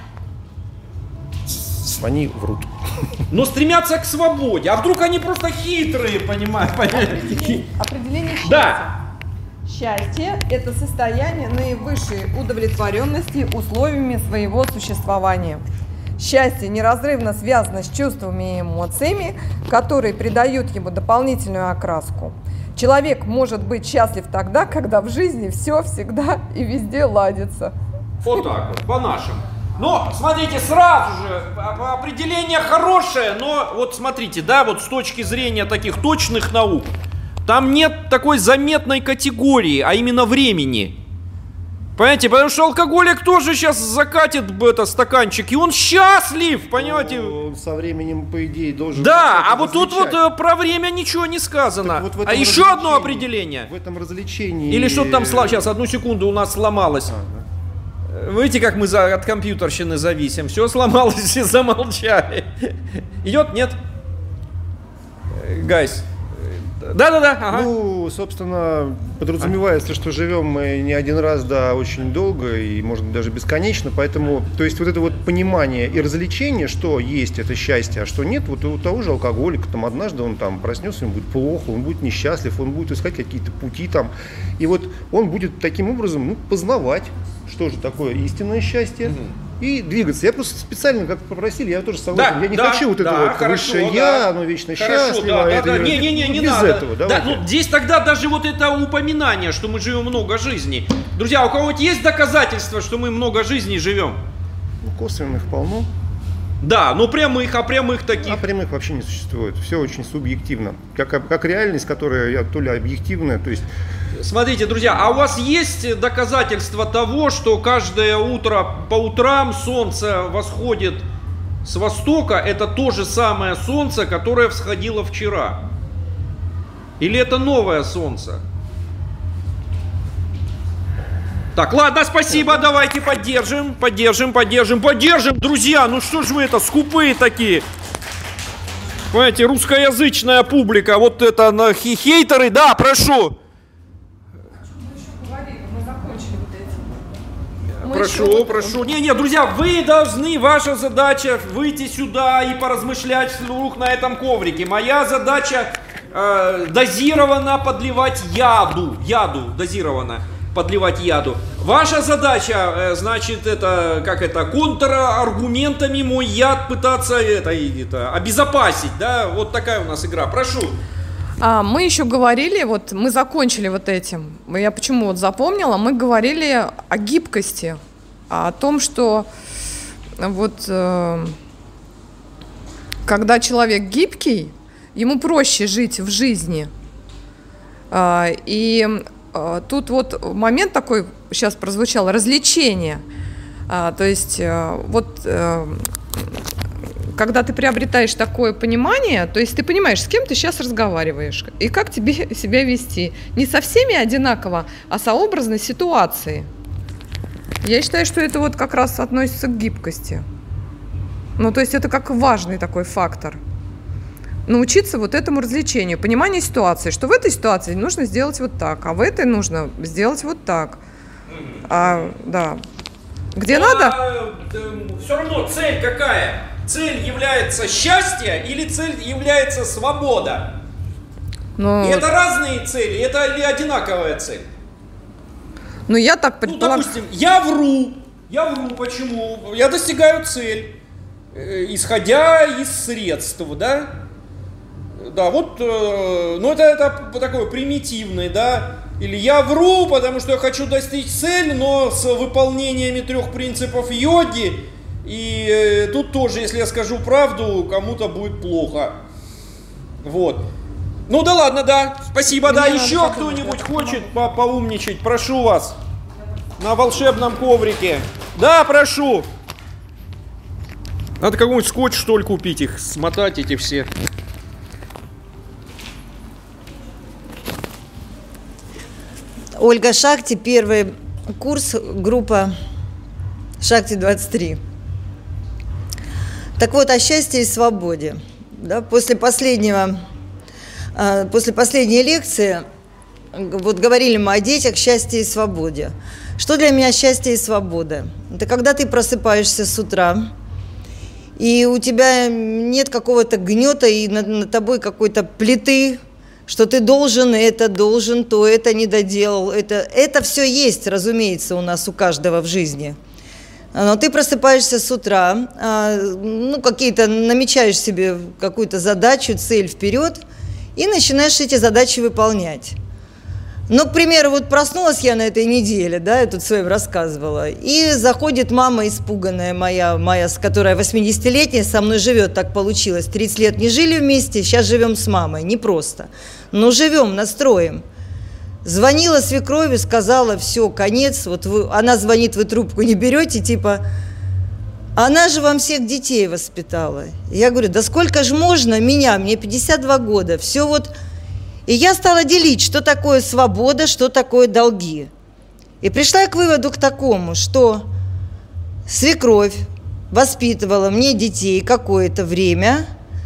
Они врут. Но стремятся к свободе. А вдруг они просто хитрые, понимаешь? Определение, определение счастья. Да. Счастье – это состояние наивысшей удовлетворенности условиями своего существования. Счастье неразрывно связано с чувствами и эмоциями, которые придают ему дополнительную окраску. Человек может быть счастлив тогда, когда в жизни все всегда и везде ладится. Вот так вот, по-нашему. Но, смотрите, сразу же, определение хорошее, но вот смотрите, да, вот с точки зрения таких точных наук, там нет такой заметной категории, а именно времени. Понимаете, потому что алкоголик тоже сейчас закатит это, стаканчик, и он счастлив, понимаете? Он со временем, по идее, должен... Да, а вот тут вот про время ничего не сказано. Вот а еще одно определение. В этом развлечении... Или что-то там сломалось, сейчас, одну секунду, у нас сломалось. А, да. Видите, как мы за, от компьютерщины зависим. Все сломалось, все замолчали. Идет? Нет? Гайс. Да-да-да. Ага. Ну, собственно, подразумевается, что живем мы не один раз, да, очень долго и, может быть, даже бесконечно. Поэтому, то есть, вот это вот понимание и развлечение, что есть это счастье, а что нет, вот у того же алкоголика, там, однажды он там проснется, ему будет плохо, он будет несчастлив, он будет искать какие-то пути там. И вот он будет таким образом, ну, познавать, что же такое истинное счастье, угу. и двигаться. Я просто специально, как попросили, я тоже согласен. Да, я не да, хочу вот да, это вот высшее да. я, оно вечно хорошо, счастливо. Да, да, да. Не, не, не, не без надо. этого. Да, ну, здесь тогда даже вот это упоминание, что мы живем много жизней. Друзья, у кого-нибудь есть доказательства, что мы много жизней живем? Ну, косвенных полно. Да, но прямых, а прямых таких? А прямых вообще не существует. Все очень субъективно. Как, как реальность, которая то ли объективная, то есть... Смотрите, друзья, а у вас есть доказательства того, что каждое утро по утрам солнце восходит с востока? Это то же самое солнце, которое всходило вчера? Или это новое солнце? Так, ладно, спасибо, давайте поддержим, поддержим, поддержим, поддержим, друзья, ну что ж вы это, скупые такие? Понимаете, русскоязычная публика, вот это на хейтеры, да, прошу. Прошу, прошу. Не, не, друзья, вы должны, ваша задача выйти сюда и поразмышлять вслух на этом коврике. Моя задача э, дозированно подливать яду, яду дозированно подливать яду. Ваша задача, э, значит, это, как это, контраргументами мой яд пытаться это, это, обезопасить, да, вот такая у нас игра. Прошу. А, мы еще говорили, вот мы закончили вот этим, я почему вот запомнила, мы говорили о гибкости, о том, что вот э, когда человек гибкий, ему проще жить в жизни. А, и а, тут вот момент такой сейчас прозвучал, развлечение. А, то есть а, вот... А, когда ты приобретаешь такое понимание, то есть ты понимаешь, с кем ты сейчас разговариваешь и как тебе себя вести. Не со всеми одинаково, а сообразно ситуации. Я считаю, что это вот как раз относится к гибкости. Ну, то есть это как важный такой фактор. Научиться вот этому развлечению, пониманию ситуации, что в этой ситуации нужно сделать вот так, а в этой нужно сделать вот так. А, да. Где Но, надо? А, все равно цель какая? Цель является счастье или цель является свобода? Ну, и это разные цели, это ли одинаковая цель? Ну, я так предполагаю. Ну, допустим, я вру. Я вру, почему? Я достигаю цель, э, исходя из средств, да? Да, вот, э, ну это, это такое примитивное, да? Или я вру, потому что я хочу достичь цель, но с выполнениями трех принципов йоги. И э, тут тоже, если я скажу правду, кому-то будет плохо. Вот. Ну да ладно, да. Спасибо, да. Еще кто-нибудь хочет по поумничать? Прошу вас. На волшебном коврике. Да, прошу. Надо какой-нибудь скотч, что ли, купить их, смотать эти все. Ольга Шахти, первый курс, группа Шахти двадцать три. Так вот, о счастье и свободе. Да, после последнего, после последней лекции вот говорили мы о детях, счастье и свободе. Что для меня счастье и свобода? Это когда ты просыпаешься с утра, и у тебя нет какого-то гнета, и над, над тобой какой-то плиты, что ты должен это, должен то, это не доделал. Это, это все есть, разумеется, у нас у каждого в жизни. Но ты просыпаешься с утра, ну, какие-то намечаешь себе какую-то задачу, цель вперед, и начинаешь эти задачи выполнять. Ну, к примеру, вот проснулась я на этой неделе, да, я тут своим рассказывала, и заходит мама испуганная моя, моя, которая восьмидесятилетняя, со мной живет, так получилось, тридцать лет не жили вместе, сейчас живем с мамой, непросто, но живем, настроим. Звонила свекрови, сказала, все, конец, вот вы, она звонит, вы трубку не берете, типа, она же вам всех детей воспитала. Я говорю, да сколько же можно меня, мне пятьдесят два года, все вот... И я стала делить, что такое свобода, что такое долги. И пришла я к выводу к такому, что свекровь воспитывала мне детей какое-то время,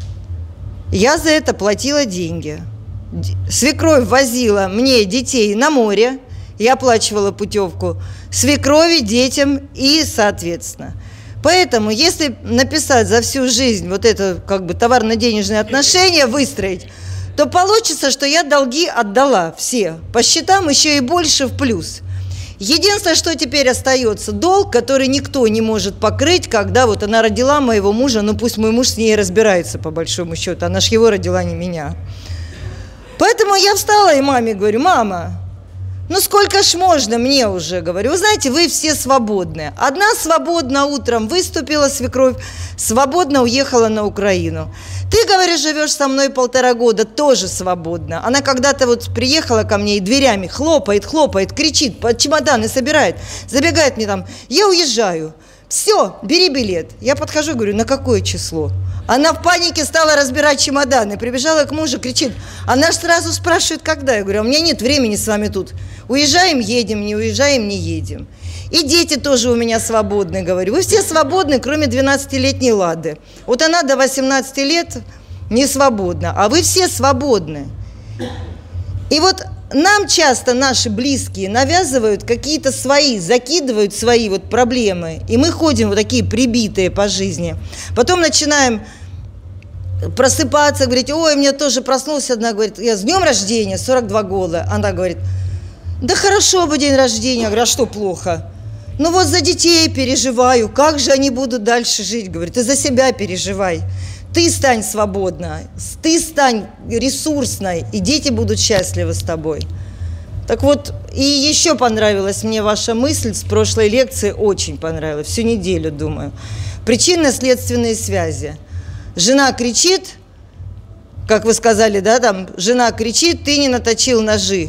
я за это платила деньги. Свекровь возила мне детей на море, я оплачивала путевку свекрови, детям и соответственно. Поэтому, если написать за всю жизнь вот это как бы товарно-денежные отношения, выстроить, то получится, что я долги отдала все, по счетам еще и больше в плюс. Единственное, что теперь остается, долг, который никто не может покрыть, когда вот она родила моего мужа, ну пусть мой муж с ней разбирается по большому счету, она ж его родила, не меня. Поэтому я встала и маме говорю, мама, ну сколько ж можно мне уже, говорю, вы знаете, вы все свободны. Одна свободно утром выступила свекровь, свободно уехала на Украину. Ты, говоришь, живешь со мной полтора года, тоже свободно. Она когда-то вот приехала ко мне и дверями хлопает, хлопает, кричит, под чемоданы собирает, забегает мне там, я уезжаю. Все, бери билет. Я подхожу, говорю, на какое число? Она в панике стала разбирать чемоданы, прибежала к мужу, кричит. Она же сразу спрашивает, когда. Я говорю, а у меня нет времени с вами тут. Уезжаем, едем, не уезжаем, не едем. И дети тоже у меня свободны, говорю. Вы все свободны, кроме двенадцатилетней Лады. Вот она до восемнадцати лет не свободна, а вы все свободны. И вот нам часто наши близкие навязывают какие-то свои, закидывают свои вот проблемы, и мы ходим вот такие прибитые по жизни. Потом начинаем просыпаться, говорить, ой, мне тоже проснулась одна, говорит, я с днем рождения, сорок два года. Она говорит, да хорошо бы день рождения. Я говорю, а что плохо? Ну вот за детей переживаю, как же они будут дальше жить? Говорит, ты за себя переживай. Ты стань свободна, ты стань ресурсной, и дети будут счастливы с тобой. Так вот, и еще понравилась мне ваша мысль с прошлой лекции, очень понравилась, всю неделю думаю. Причинно-следственные связи. Жена кричит, как вы сказали, да, там, жена кричит, ты не наточил ножи.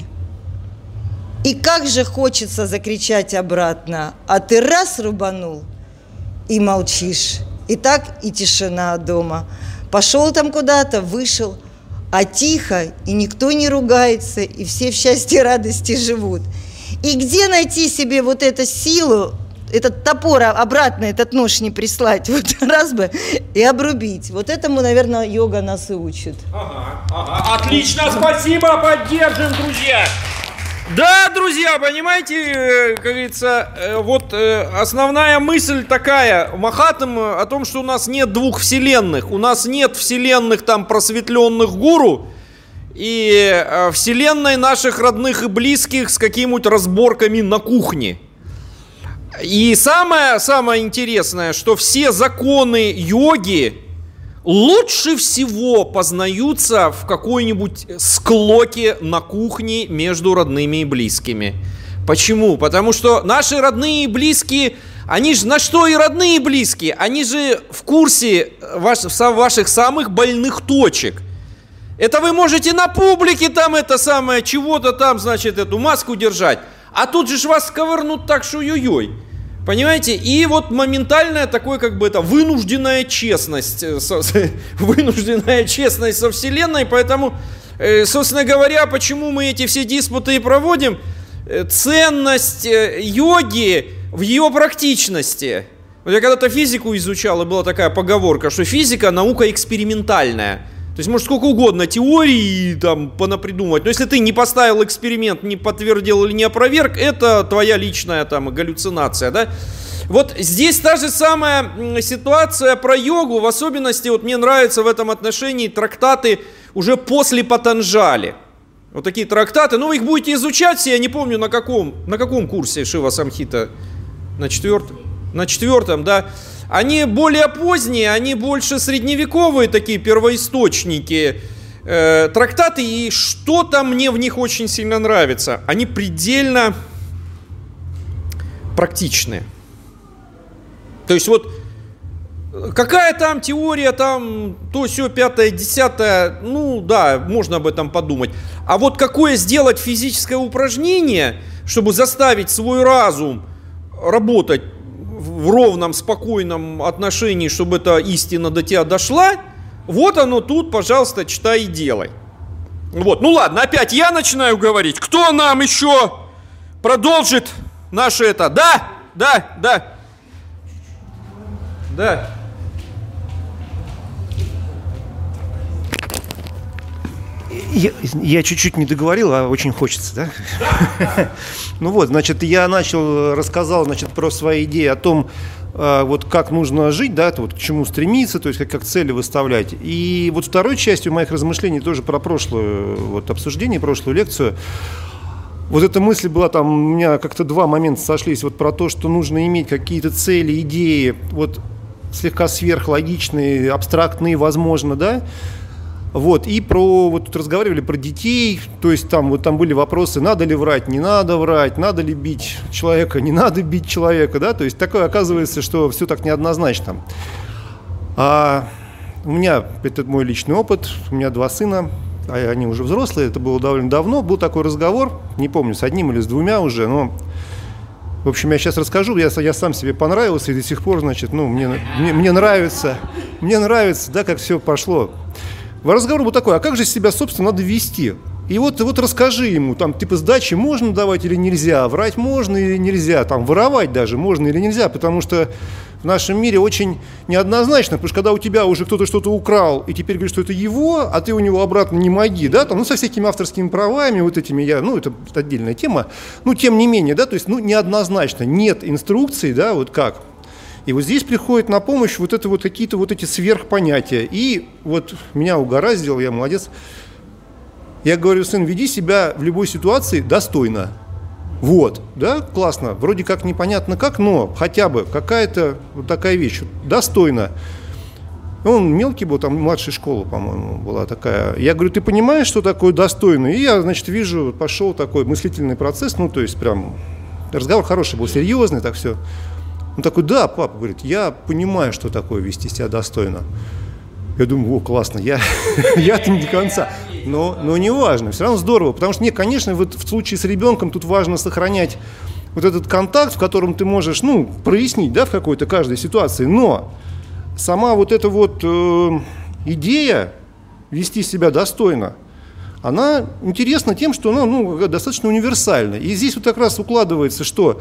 И как же хочется закричать обратно, а ты раз рубанул и молчишь. И так и тишина дома. Пошел там куда-то, вышел, а тихо, и никто не ругается, и все в счастье и радости живут. И где найти себе вот эту силу, этот топор обратно, этот нож не прислать, вот раз бы и обрубить. Вот этому, наверное, йога нас и учит. Ага, ага. Отлично, спасибо, поддержим, друзья. Да, друзья, понимаете, как говорится, вот основная мысль такая, Махатма, о том, что у нас нет двух вселенных. У нас нет вселенных там просветленных гуру и вселенной наших родных и близких с какими-то разборками на кухне. И самое, самое интересное, что все законы йоги лучше всего познаются в какой-нибудь склоке на кухне между родными и близкими. Почему? Потому что наши родные и близкие, они же на что и родные и близкие? Они же в курсе ваш, ваших самых больных точек. Это вы можете на публике там это самое, чего-то там, значит, эту маску держать. А тут же ж вас сковырнут так, что ой-ой. Понимаете? И вот моментальная такое, как бы это, вынужденная честность, со, вынужденная честность со Вселенной, поэтому, э, собственно говоря, почему мы эти все диспуты и проводим, э, ценность э, йоги в ее практичности. Вот я когда-то физику изучал, и была такая поговорка, что физика наука экспериментальная. То есть, может, сколько угодно теорий там понапридумывать, но если ты не поставил эксперимент, не подтвердил или не опроверг, это твоя личная там галлюцинация, да? Вот здесь та же самая ситуация про йогу, в особенности вот мне нравятся в этом отношении трактаты уже после Патанджали. Вот такие трактаты, ну вы их будете изучать все, я не помню на каком, на каком курсе Шива Самхита, на четвертом, на четвертом, да. Они более поздние, они больше средневековые такие первоисточники, э, трактаты, и что-то мне в них очень сильно нравится. Они предельно практичные. То есть вот какая там теория, там то, сё, пятое, десятое, ну да, можно об этом подумать. А вот какое сделать физическое упражнение, чтобы заставить свой разум работать в ровном, спокойном отношении, чтобы эта истина до тебя дошла, вот оно тут, пожалуйста, читай и делай. Вот, ну ладно, опять я начинаю говорить. Кто нам еще продолжит наше это? Да, да, да. Да. Я, я чуть-чуть не договорил, а очень хочется, да? Ну вот, значит, я начал, рассказал, значит, про свои идеи о том, вот как нужно жить, да, вот к чему стремиться, то есть как, как цели выставлять. И вот второй частью моих размышлений тоже про прошлое вот, обсуждение, прошлую лекцию. Вот эта мысль была там, у меня как-то два момента сошлись, вот про то, что нужно иметь какие-то цели, идеи, вот слегка сверхлогичные, абстрактные, возможно, да. Вот, и про, вот тут разговаривали про детей, то есть там, вот там были вопросы, надо ли врать, не надо врать, надо ли бить человека, не надо бить человека, да, то есть такое оказывается, что все так неоднозначно. А у меня, это мой личный опыт, у меня два сына, а они уже взрослые, это было довольно давно, был такой разговор, не помню, с одним или с двумя уже, но, в общем, я сейчас расскажу, я, я сам себе понравился, и до сих пор, значит, ну, мне, мне, мне нравится, мне нравится, да, как все пошло. Разговор был такой, а как же себя, собственно, надо вести? И вот, вот расскажи ему, там, типа, сдачи можно давать или нельзя, врать можно или нельзя, там, воровать даже можно или нельзя, потому что в нашем мире очень неоднозначно, потому что когда у тебя уже кто-то что-то украл, и теперь говорит, что это его, а ты у него обратно не моги, да, там, ну, со всякими авторскими правами, вот этими, я, ну, это отдельная тема, ну, тем не менее, да, то есть, ну, неоднозначно, нет инструкций, да, вот как. И вот здесь приходит на помощь вот это вот какие-то вот эти сверхпонятия. И вот меня угораздило, я молодец. Я говорю, сын, веди себя в любой ситуации достойно. Вот, да, классно. Вроде как непонятно как, но хотя бы какая-то вот такая вещь. Достойно. Он мелкий был, там младшая школа, по-моему, была такая. Я говорю, ты понимаешь, что такое достойно? И я, значит, вижу, пошел такой мыслительный процесс, ну, то есть прям разговор хороший был, серьезный, так все. Он такой, да, папа, говорит, я понимаю, что такое вести себя достойно. Я думаю, о, классно, я, я-то не до конца. Но, но не важно, все равно здорово. Потому что, не, конечно, вот в случае с ребенком тут важно сохранять вот этот контакт, в котором ты можешь, ну, прояснить, да, в какой-то каждой ситуации. Но сама вот эта вот э, идея вести себя достойно, она интересна тем, что она, ну, достаточно универсальна. И здесь вот как раз укладывается, что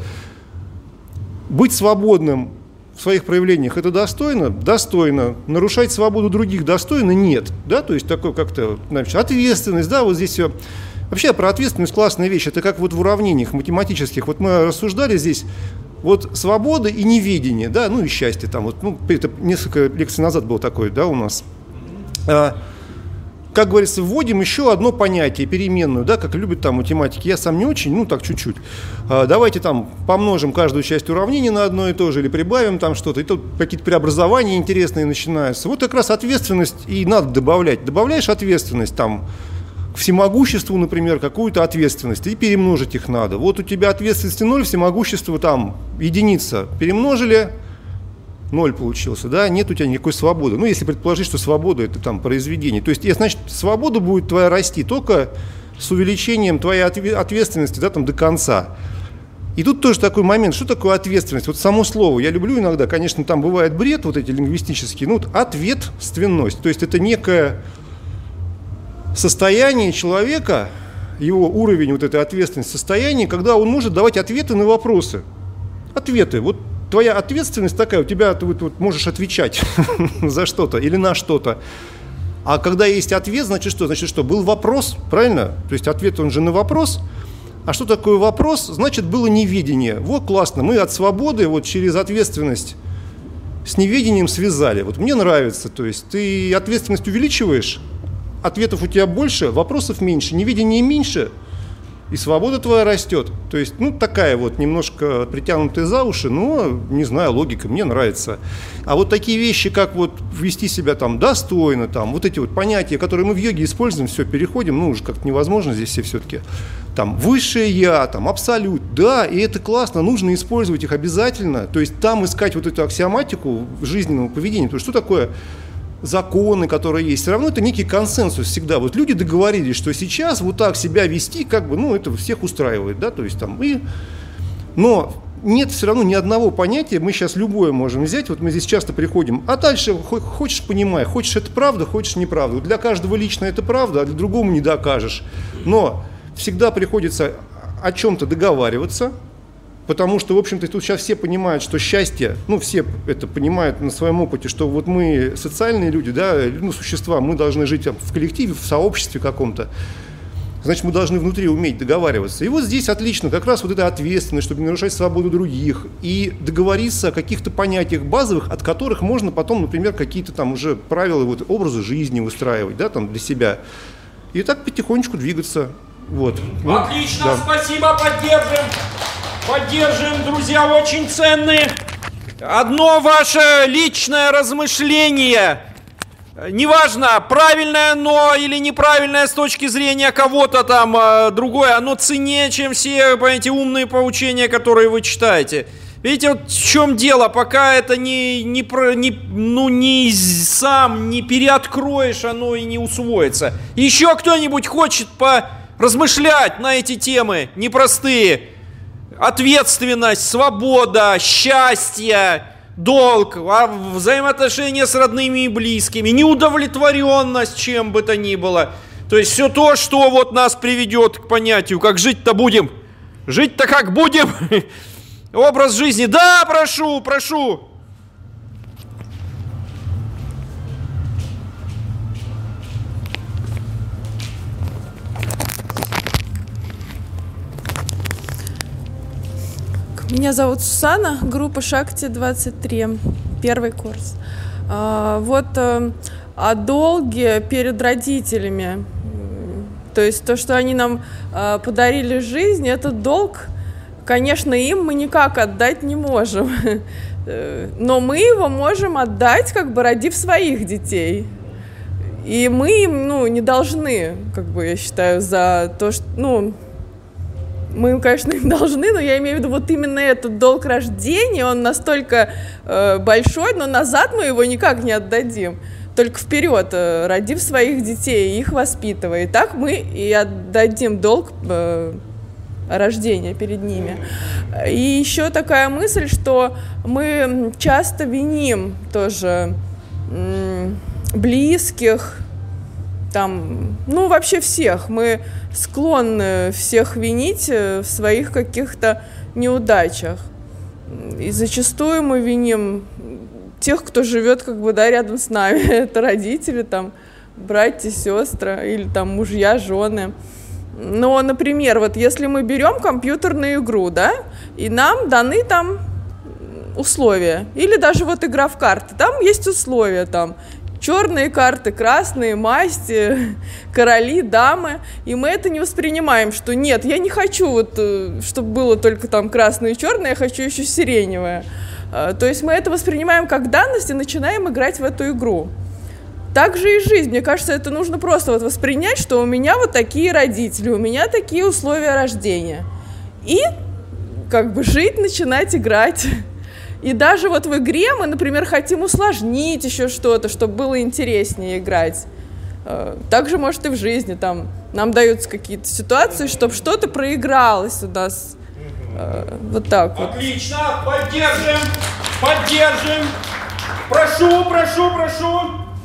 быть свободным в своих проявлениях – это достойно? Достойно. Нарушать свободу других достойно? Нет. Да? То есть такое как-то, значит, ответственность, да, вот здесь все. Вообще про ответственность классная вещь. Это как вот в уравнениях математических. Вот мы рассуждали здесь, вот свобода и неведение, да, ну и счастье там. Вот, ну, это несколько лекций назад было такое, да, у нас. А, как говорится, вводим еще одно понятие, переменную, да, как любят там математики. Я сам не очень, ну так чуть-чуть. А, давайте там помножим каждую часть уравнения на одно и то же, или прибавим там что-то, и тут какие-то преобразования интересные начинаются. Вот как раз ответственность и надо добавлять. Добавляешь ответственность там к всемогуществу, например, какую-то ответственность, и перемножить их надо. Вот у тебя ответственности ноль, всемогущество там единица. Перемножили, ноль получился, да, нет у тебя никакой свободы. Ну, если предположить, что свобода – это там произведение. То есть, значит, свобода будет твоя расти только с увеличением твоей ответственности, да, там, до конца. И тут тоже такой момент, что такое ответственность? Вот само слово, я люблю иногда, конечно, там бывает бред, вот эти лингвистические, ну, вот ответственность, то есть это некое состояние человека, его уровень вот этой ответственности, состояние, когда он может давать ответы на вопросы. Ответы, вот твоя ответственность такая, у тебя ты вот, вот можешь отвечать за что-то или на что-то. А когда есть ответ, значит что? Значит что? Был вопрос, правильно? То есть ответ он же на вопрос. А что такое вопрос? Значит, было неведение. Вот классно, мы от свободы вот через ответственность с неведением связали. Вот мне нравится, то есть ты ответственность увеличиваешь, ответов у тебя больше, вопросов меньше, неведения меньше, и свобода твоя растет. То есть, ну, такая вот немножко притянутая за уши, но, не знаю, логика мне нравится. А вот такие вещи, как вот вести себя там достойно, там, вот эти вот понятия, которые мы в йоге используем, все, переходим, ну, уже как-то невозможно здесь все все-таки. Там, высшее я, там, абсолют, да, и это классно, нужно использовать их обязательно. То есть там искать вот эту аксиоматику жизненного поведения. То есть, что такое законы, которые есть, все равно это некий консенсус всегда. Вот люди договорились, что сейчас вот так себя вести, как бы, ну, это всех устраивает, да, то есть там и... Но нет все равно ни одного понятия, мы сейчас любое можем взять, вот мы здесь часто приходим, а дальше хочешь понимай, хочешь это правда, хочешь неправда. Для каждого лично это правда, а для другого не докажешь. Но всегда приходится о чем-то договариваться, потому что, в общем-то, тут сейчас все понимают, что счастье, ну, все это понимают на своем опыте, что вот мы социальные люди, да, ну, существа, мы должны жить в коллективе, в сообществе каком-то, значит, мы должны внутри уметь договариваться. И вот здесь отлично, как раз вот эта ответственность, чтобы не нарушать свободу других, и договориться о каких-то понятиях базовых, от которых можно потом, например, какие-то там уже правила, вот, образа жизни выстраивать, да, там, для себя. И так потихонечку двигаться. Вот. Отлично, да. Спасибо, поддержим. Поддержим, друзья, очень ценные. Одно ваше личное размышление, неважно, правильное оно или неправильное с точки зрения кого-то там, другое, оно ценнее, чем все эти умные поучения, которые вы читаете. Видите, вот в чем дело, пока это не, не, не, ну, не сам не переоткроешь, оно и не усвоится. Еще кто-нибудь хочет поразмышлять на эти темы непростые? Ответственность, свобода, счастье, долг, взаимоотношения с родными и близкими, неудовлетворенность чем бы то ни было. То есть все то, что вот нас приведет к понятию, как жить-то будем. Жить-то как будем. Образ жизни. Да, прошу, прошу. Меня зовут Сусана, группа Шакти двадцать три, первый курс. Вот о долге перед родителями. То есть то, что они нам подарили жизнь, этот долг, конечно, им мы никак отдать не можем. Но мы его можем отдать, как бы родив своих детей. И мы им, ну, не должны, как бы, я считаю, за то, что, ну, мы им, конечно, им должны, но я имею в виду вот именно этот долг рождения, он настолько э, большой, но назад мы его никак не отдадим. Только вперед, э, родив своих детей, их воспитывая. И так мы и отдадим долг э, рождения перед ними. И еще такая мысль, что мы часто виним тоже э, близких, там, ну, вообще всех. Мы склонны всех винить в своих каких-то неудачах. И зачастую мы виним тех, кто живет, как бы, да, рядом с нами. Это родители, там, братья, сестры, или там мужья, жены. Но, например, вот если мы берем компьютерную игру, да, и нам даны там условия, или даже вот игра в карты, там есть условия, там, черные карты, красные, масти, короли, дамы. И мы это не воспринимаем, что нет, я не хочу, вот, чтобы было только там красное и черное, я хочу еще сиреневое. То есть мы это воспринимаем как данность и начинаем играть в эту игру. Так же и жизнь. Мне кажется, это нужно просто вот воспринять, что у меня вот такие родители, у меня такие условия рождения. И как бы жить, начинать играть. И даже вот в игре мы, например, хотим усложнить еще что-то, чтобы было интереснее играть. Так же, может, и в жизни. Там нам даются какие-то ситуации, чтобы что-то проигралось у нас. Вот так вот. Отлично, поддержим, поддержим. Прошу, прошу, прошу.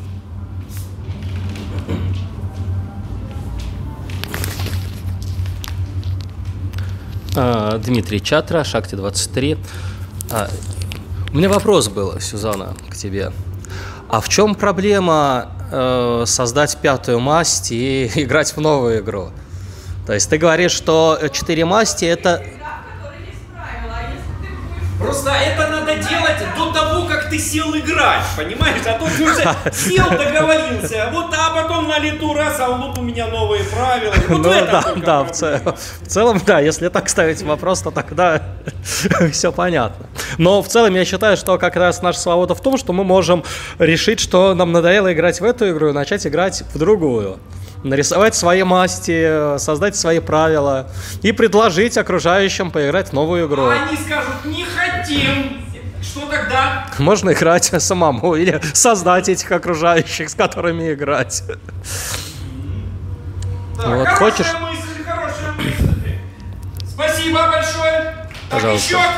Дмитрий Чатра, Шакти двадцать три. У меня вопрос был, Сюзанна, к тебе. А в чем проблема э, создать пятую масть и играть в новую игру? То есть ты говоришь, что четыре масти это... Просто это надо делать до того, как ты сел играть, понимаешь? А то ты уже сел, договорился, вот, а потом на лету раз, а вот у меня новые правила. Вот ну, в этом да, да, в целом, в целом, да, если так ставить вопрос, то тогда все понятно. Но в целом я считаю, что как раз наша свобода в том, что мы можем решить, что нам надоело играть в эту игру и начать играть в другую. Нарисовать свои масти, создать свои правила и предложить окружающим поиграть в новую игру. А они скажут, не хотим. Что тогда? Можно играть самому или создать этих окружающих, с которыми играть. Да, вот, хорошая хочешь? мысль, хорошая мысль. Спасибо большое. Пожалуйста. Так, еще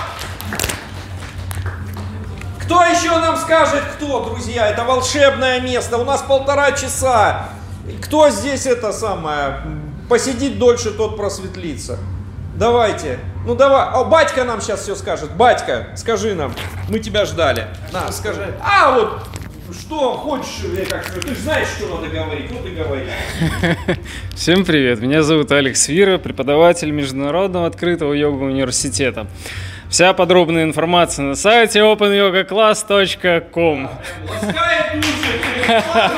кто? Кто еще нам скажет, кто, друзья? Это волшебное место. У нас полтора часа. Кто здесь это самое, посидит дольше, тот просветлится. Давайте. Ну давай. О, батька нам сейчас все скажет. Батька, скажи нам. Мы тебя ждали. На, скажи. А, вот, что хочешь, я как, ты же знаешь, что надо говорить. Вот и говори. Всем привет. Меня зовут Алекс Вира, преподаватель Международного открытого йога университета. Вся подробная информация на сайте опен йога класс точка ком. Ласкает уши.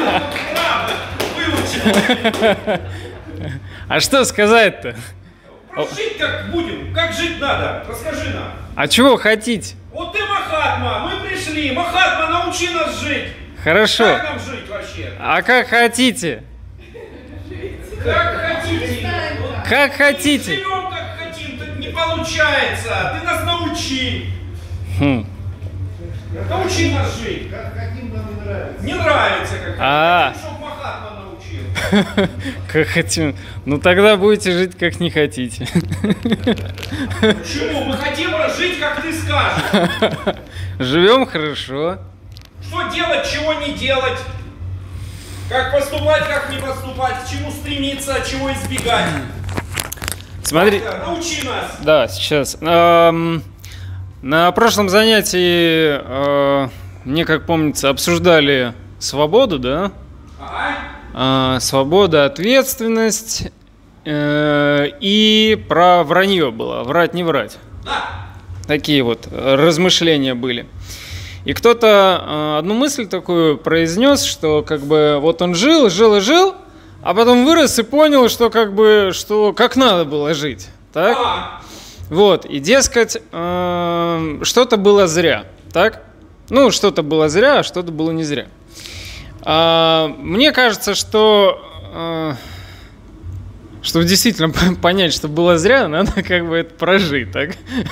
А что сказать-то? Жить как будем? Как жить надо? Расскажи нам. А чего хотите? Вот ты Махатма, мы пришли. Махатма, научи нас жить. Хорошо. Как нам жить вообще? А как хотите? Как хотите. Как хотите. Живем как хотим, так не получается. Ты нас научи. Хм. Научи нас жить. Как хотим, нам не нравится. Не нравится, как хотим. А. Хотим, чтобы Махатма научил. Как хотим. Ну тогда будете жить как не хотите. Почему? Мы хотим жить, как ты скажешь. Живем хорошо. Что делать, чего не делать? Как поступать, как не поступать? К чему стремиться, чего избегать? Смотри. Батя, научи нас. Да, сейчас. Эм, на прошлом занятии, э, мне, как помнится, обсуждали свободу, да? Ага. Э, свобода, ответственность э, и про вранье было. Врать, не врать. Да. Такие вот размышления были. И кто-то э, одну мысль такую произнес, что как бы вот он жил, жил и жил, а потом вырос и понял, что как бы, что как надо было жить, так? А. Вот, и дескать, э, что-то было зря, так? Ну, что-то было зря, а что-то было не зря. А, мне кажется, что, э, чтобы действительно понять, что было зря, надо как бы это прожить, так?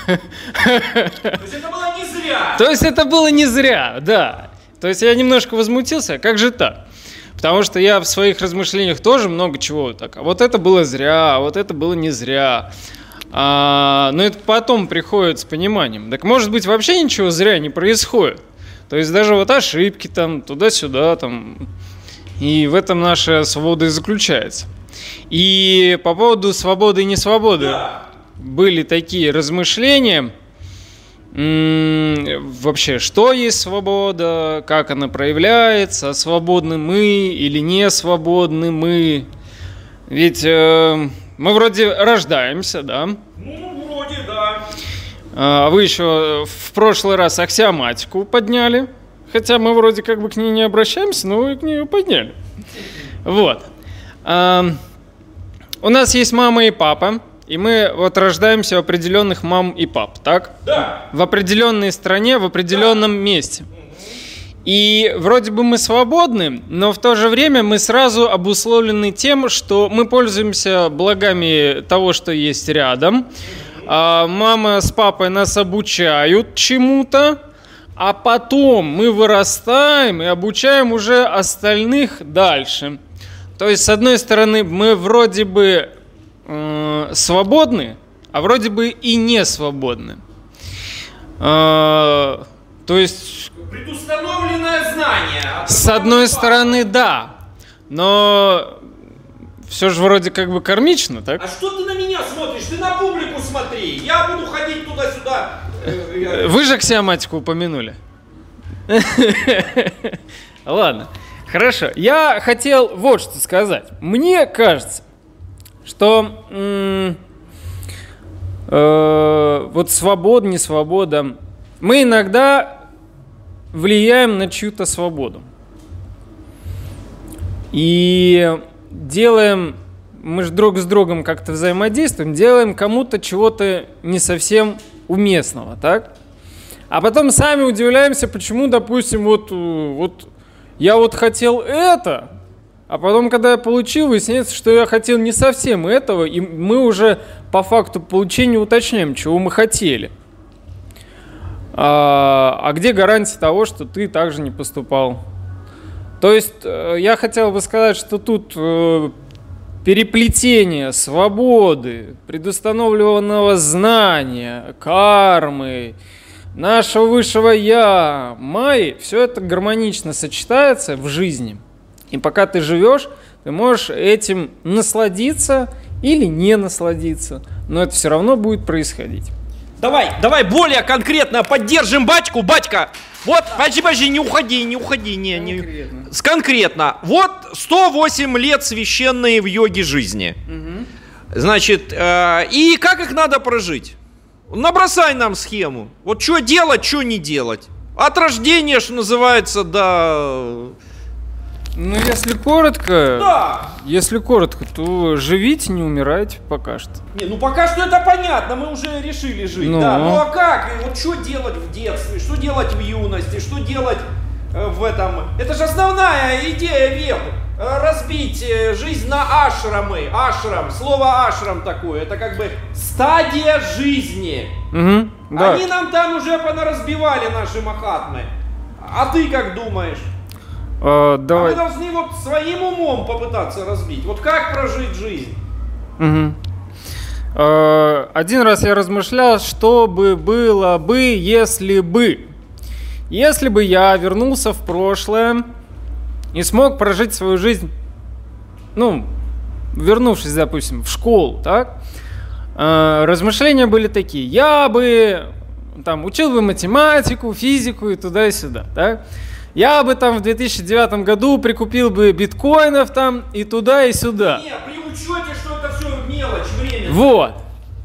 То есть это было не зря. То есть это было не зря, да. То есть я немножко возмутился, как же так? Потому что я в своих размышлениях тоже много чего так. А вот это было зря, а вот это было не зря. А, но это потом приходит с пониманием. Так может быть вообще ничего зря не происходит. То есть даже вот ошибки там туда-сюда там. И в этом наша свобода и заключается. И по поводу свободы и несвободы Да. были такие размышления. Вообще, что есть свобода, как она проявляется, свободны мы или не свободны мы. Ведь э, мы вроде рождаемся, да? Ну, вроде да. А вы еще в прошлый раз аксиоматику подняли, хотя мы вроде как бы к ней не обращаемся, но вы к ней подняли. Вот. А, у нас есть мама и папа. И мы вот рождаемся у определенных мам и пап, так? Да. В определенной стране, в определенном да. месте. И вроде бы мы свободны, но в то же время мы сразу обусловлены тем, что мы пользуемся благами того, что есть рядом. А мама с папой нас обучают чему-то, а потом мы вырастаем и обучаем уже остальных дальше. То есть, с одной стороны, мы вроде бы свободны, а вроде бы и не свободны. А, то есть... Предустановленное знание. С одной стороны, да, но все же вроде как бы кармично, так? А что ты на меня смотришь? Ты на публику смотри. Я буду ходить туда-сюда. Вы же аксиоматику упомянули. Ладно, хорошо. Я хотел вот что сказать. Мне кажется, что м- э- вот свобода, не свобода, мы иногда влияем на чью-то свободу. И делаем, мы же друг с другом как-то взаимодействуем, делаем кому-то чего-то не совсем уместного, так? А потом сами удивляемся, почему, допустим, вот, вот я вот хотел это, а потом, когда я получил, выясняется, что я хотел не совсем этого, и мы уже по факту получения уточняем, чего мы хотели. А, а где гарантия того, что ты также не поступал? То есть я хотел бы сказать, что тут э, переплетение свободы, предустановленного знания, кармы, нашего высшего я, майи, все это гармонично сочетается в жизни. И пока ты живешь, ты можешь этим насладиться или не насладиться, но это все равно будет происходить. Давай, давай более конкретно поддержим батьку, батька. Вот, подожди, подожди, не уходи, не уходи, не, не. Конкретно. Конкретно. Вот сто восемь лет священные в йоге жизни. Угу. Значит, э, и как их надо прожить? Набросай нам схему. Вот что делать, что не делать. От рождения, что называется, до... Ну, если коротко, да. Если коротко, то живите, не умирайте пока что. Не, ну пока что это понятно, мы уже решили жить, ну. да. Ну а как? И вот что делать в детстве, что делать в юности, что делать э, в этом? Это же основная идея веды. Разбить жизнь на ашрамы. Ашрам, слово ашрам такое, это как бы стадия жизни. Угу, да. Они нам там уже понаразбивали, наши махатмы. А ты как думаешь? А, давай. А мы должны вот своим умом попытаться разбить. Вот как прожить жизнь? Угу. А, один раз я размышлял, что бы было бы, если бы. Если бы я вернулся в прошлое и смог прожить свою жизнь, ну, вернувшись, допустим, в школу, так? А, размышления были такие. Я бы там учил бы математику, физику и туда и сюда, так? Я бы там в две тысячи девятом году прикупил бы биткоинов там и туда, и сюда. Нет, при учете, что это все мелочь, время. Вот.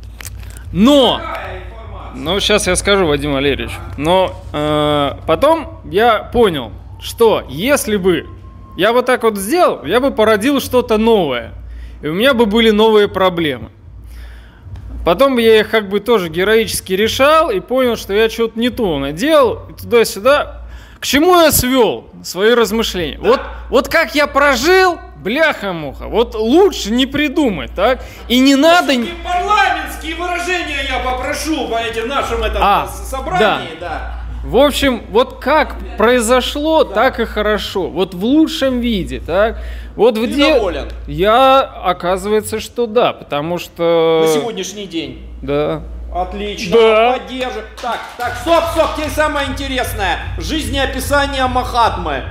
Но, ну сейчас я скажу, Вадим Валерьевич, но э, потом я понял, что если бы я вот так вот сделал, я бы породил что-то новое, и у меня бы были новые проблемы. Потом я их как бы тоже героически решал и понял, что я что-то не то наделал, и туда-сюда. К чему я свел свои размышления? Да. Вот, вот как я прожил, бляха-муха, вот лучше не придумать, так? И не надо... Парламентские выражения я попрошу по этим нашим этом а, собрании, да. да. В общем, вот как произошло, да. так и хорошо. Вот в лучшем виде, так? Вот Ты где... доволен? Я, оказывается, что да, потому что... На сегодняшний день? Да. Отлично, да. поддержим. Так, так, стоп, стоп, теперь самое интересное. Жизнеописание Махатмы.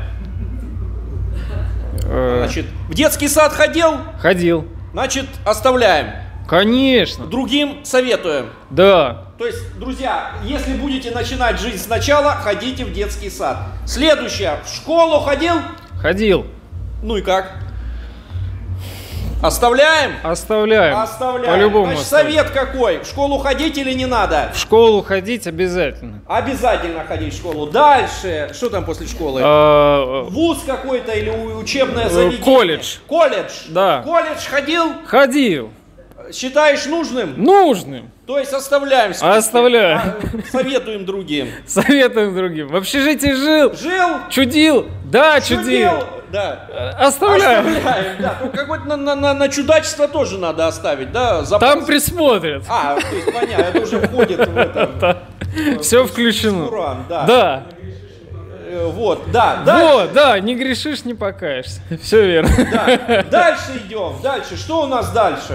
Значит, в детский сад ходил? Ходил. Значит, оставляем. Конечно. Другим советуем. Да. То есть, друзья, если будете начинать жизнь сначала, ходите в детский сад. Следующее. В школу ходил? Ходил. Ну и как? Оставляем? Оставляем. Оставляем. По-любому. Значит, оставляем. совет какой? В школу ходить или не надо? В школу ходить обязательно. Обязательно ходить в школу. Дальше. Что там после школы? А... Вуз какой-то или учебное заведение? Колледж. Колледж? Да. Колледж ходил? Ходил. Считаешь нужным? Нужным. То есть оставляем списки. Оставляем. А, советуем другим. Советуем другим. В общежитии жил. Жил? Чудил. Да, чудил. чудил. Да. Оставляем. Оставляем, да. Ну, какое-то на, на, на, на чудачество тоже надо оставить, да? Запас. Там присмотрят. А, то есть понятно, это уже входит в это. Все включено. Уран, да. Да. Вот, да. Вот, да, не грешишь, не покаешься. Все верно. Да. Дальше идем. Дальше. Что у нас дальше?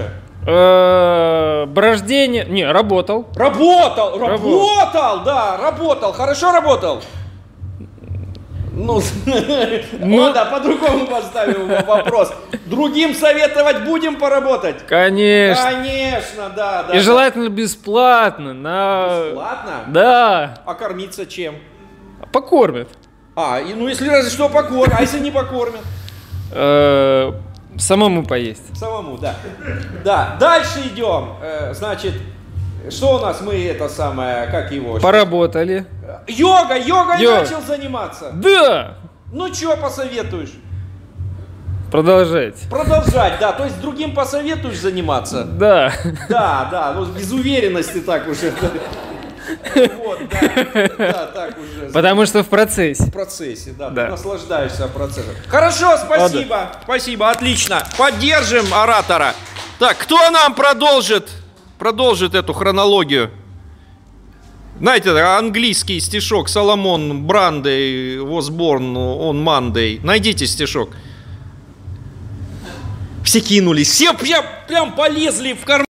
Э, Брождение... Не, работал. Работал, Работал. работал, да, работал. Хорошо работал? Ну, ладно, по-другому поставим вопрос. Другим советовать будем поработать? Конечно. Конечно, да, да. И желательно бесплатно. На... Бесплатно? Да. А кормиться чем? Покормят. А, и, ну если разве что покормят, а если не покормят? Э, Самому поесть. Самому, да. Да, дальше идем. Э, Значит, что у нас мы это самое, как его? Поработали. Йога, йога Йога. начал заниматься. Да. Ну что посоветуешь? Продолжайте. Продолжать, да. То есть другим посоветуешь заниматься? Да. Да, да. Ну без уверенности так уже. Вот, да. Да, так уже. Потому что в процессе. В процессе, да. Да. Ты наслаждаешься процессом. Хорошо, спасибо. Спасибо, отлично. Поддержим оратора. Так, кто нам продолжит, продолжит эту хронологию? Знаете, английский стишок Соломон Брандей was born on Monday. Найдите стишок. Все кинулись, все прям, прям полезли в карман.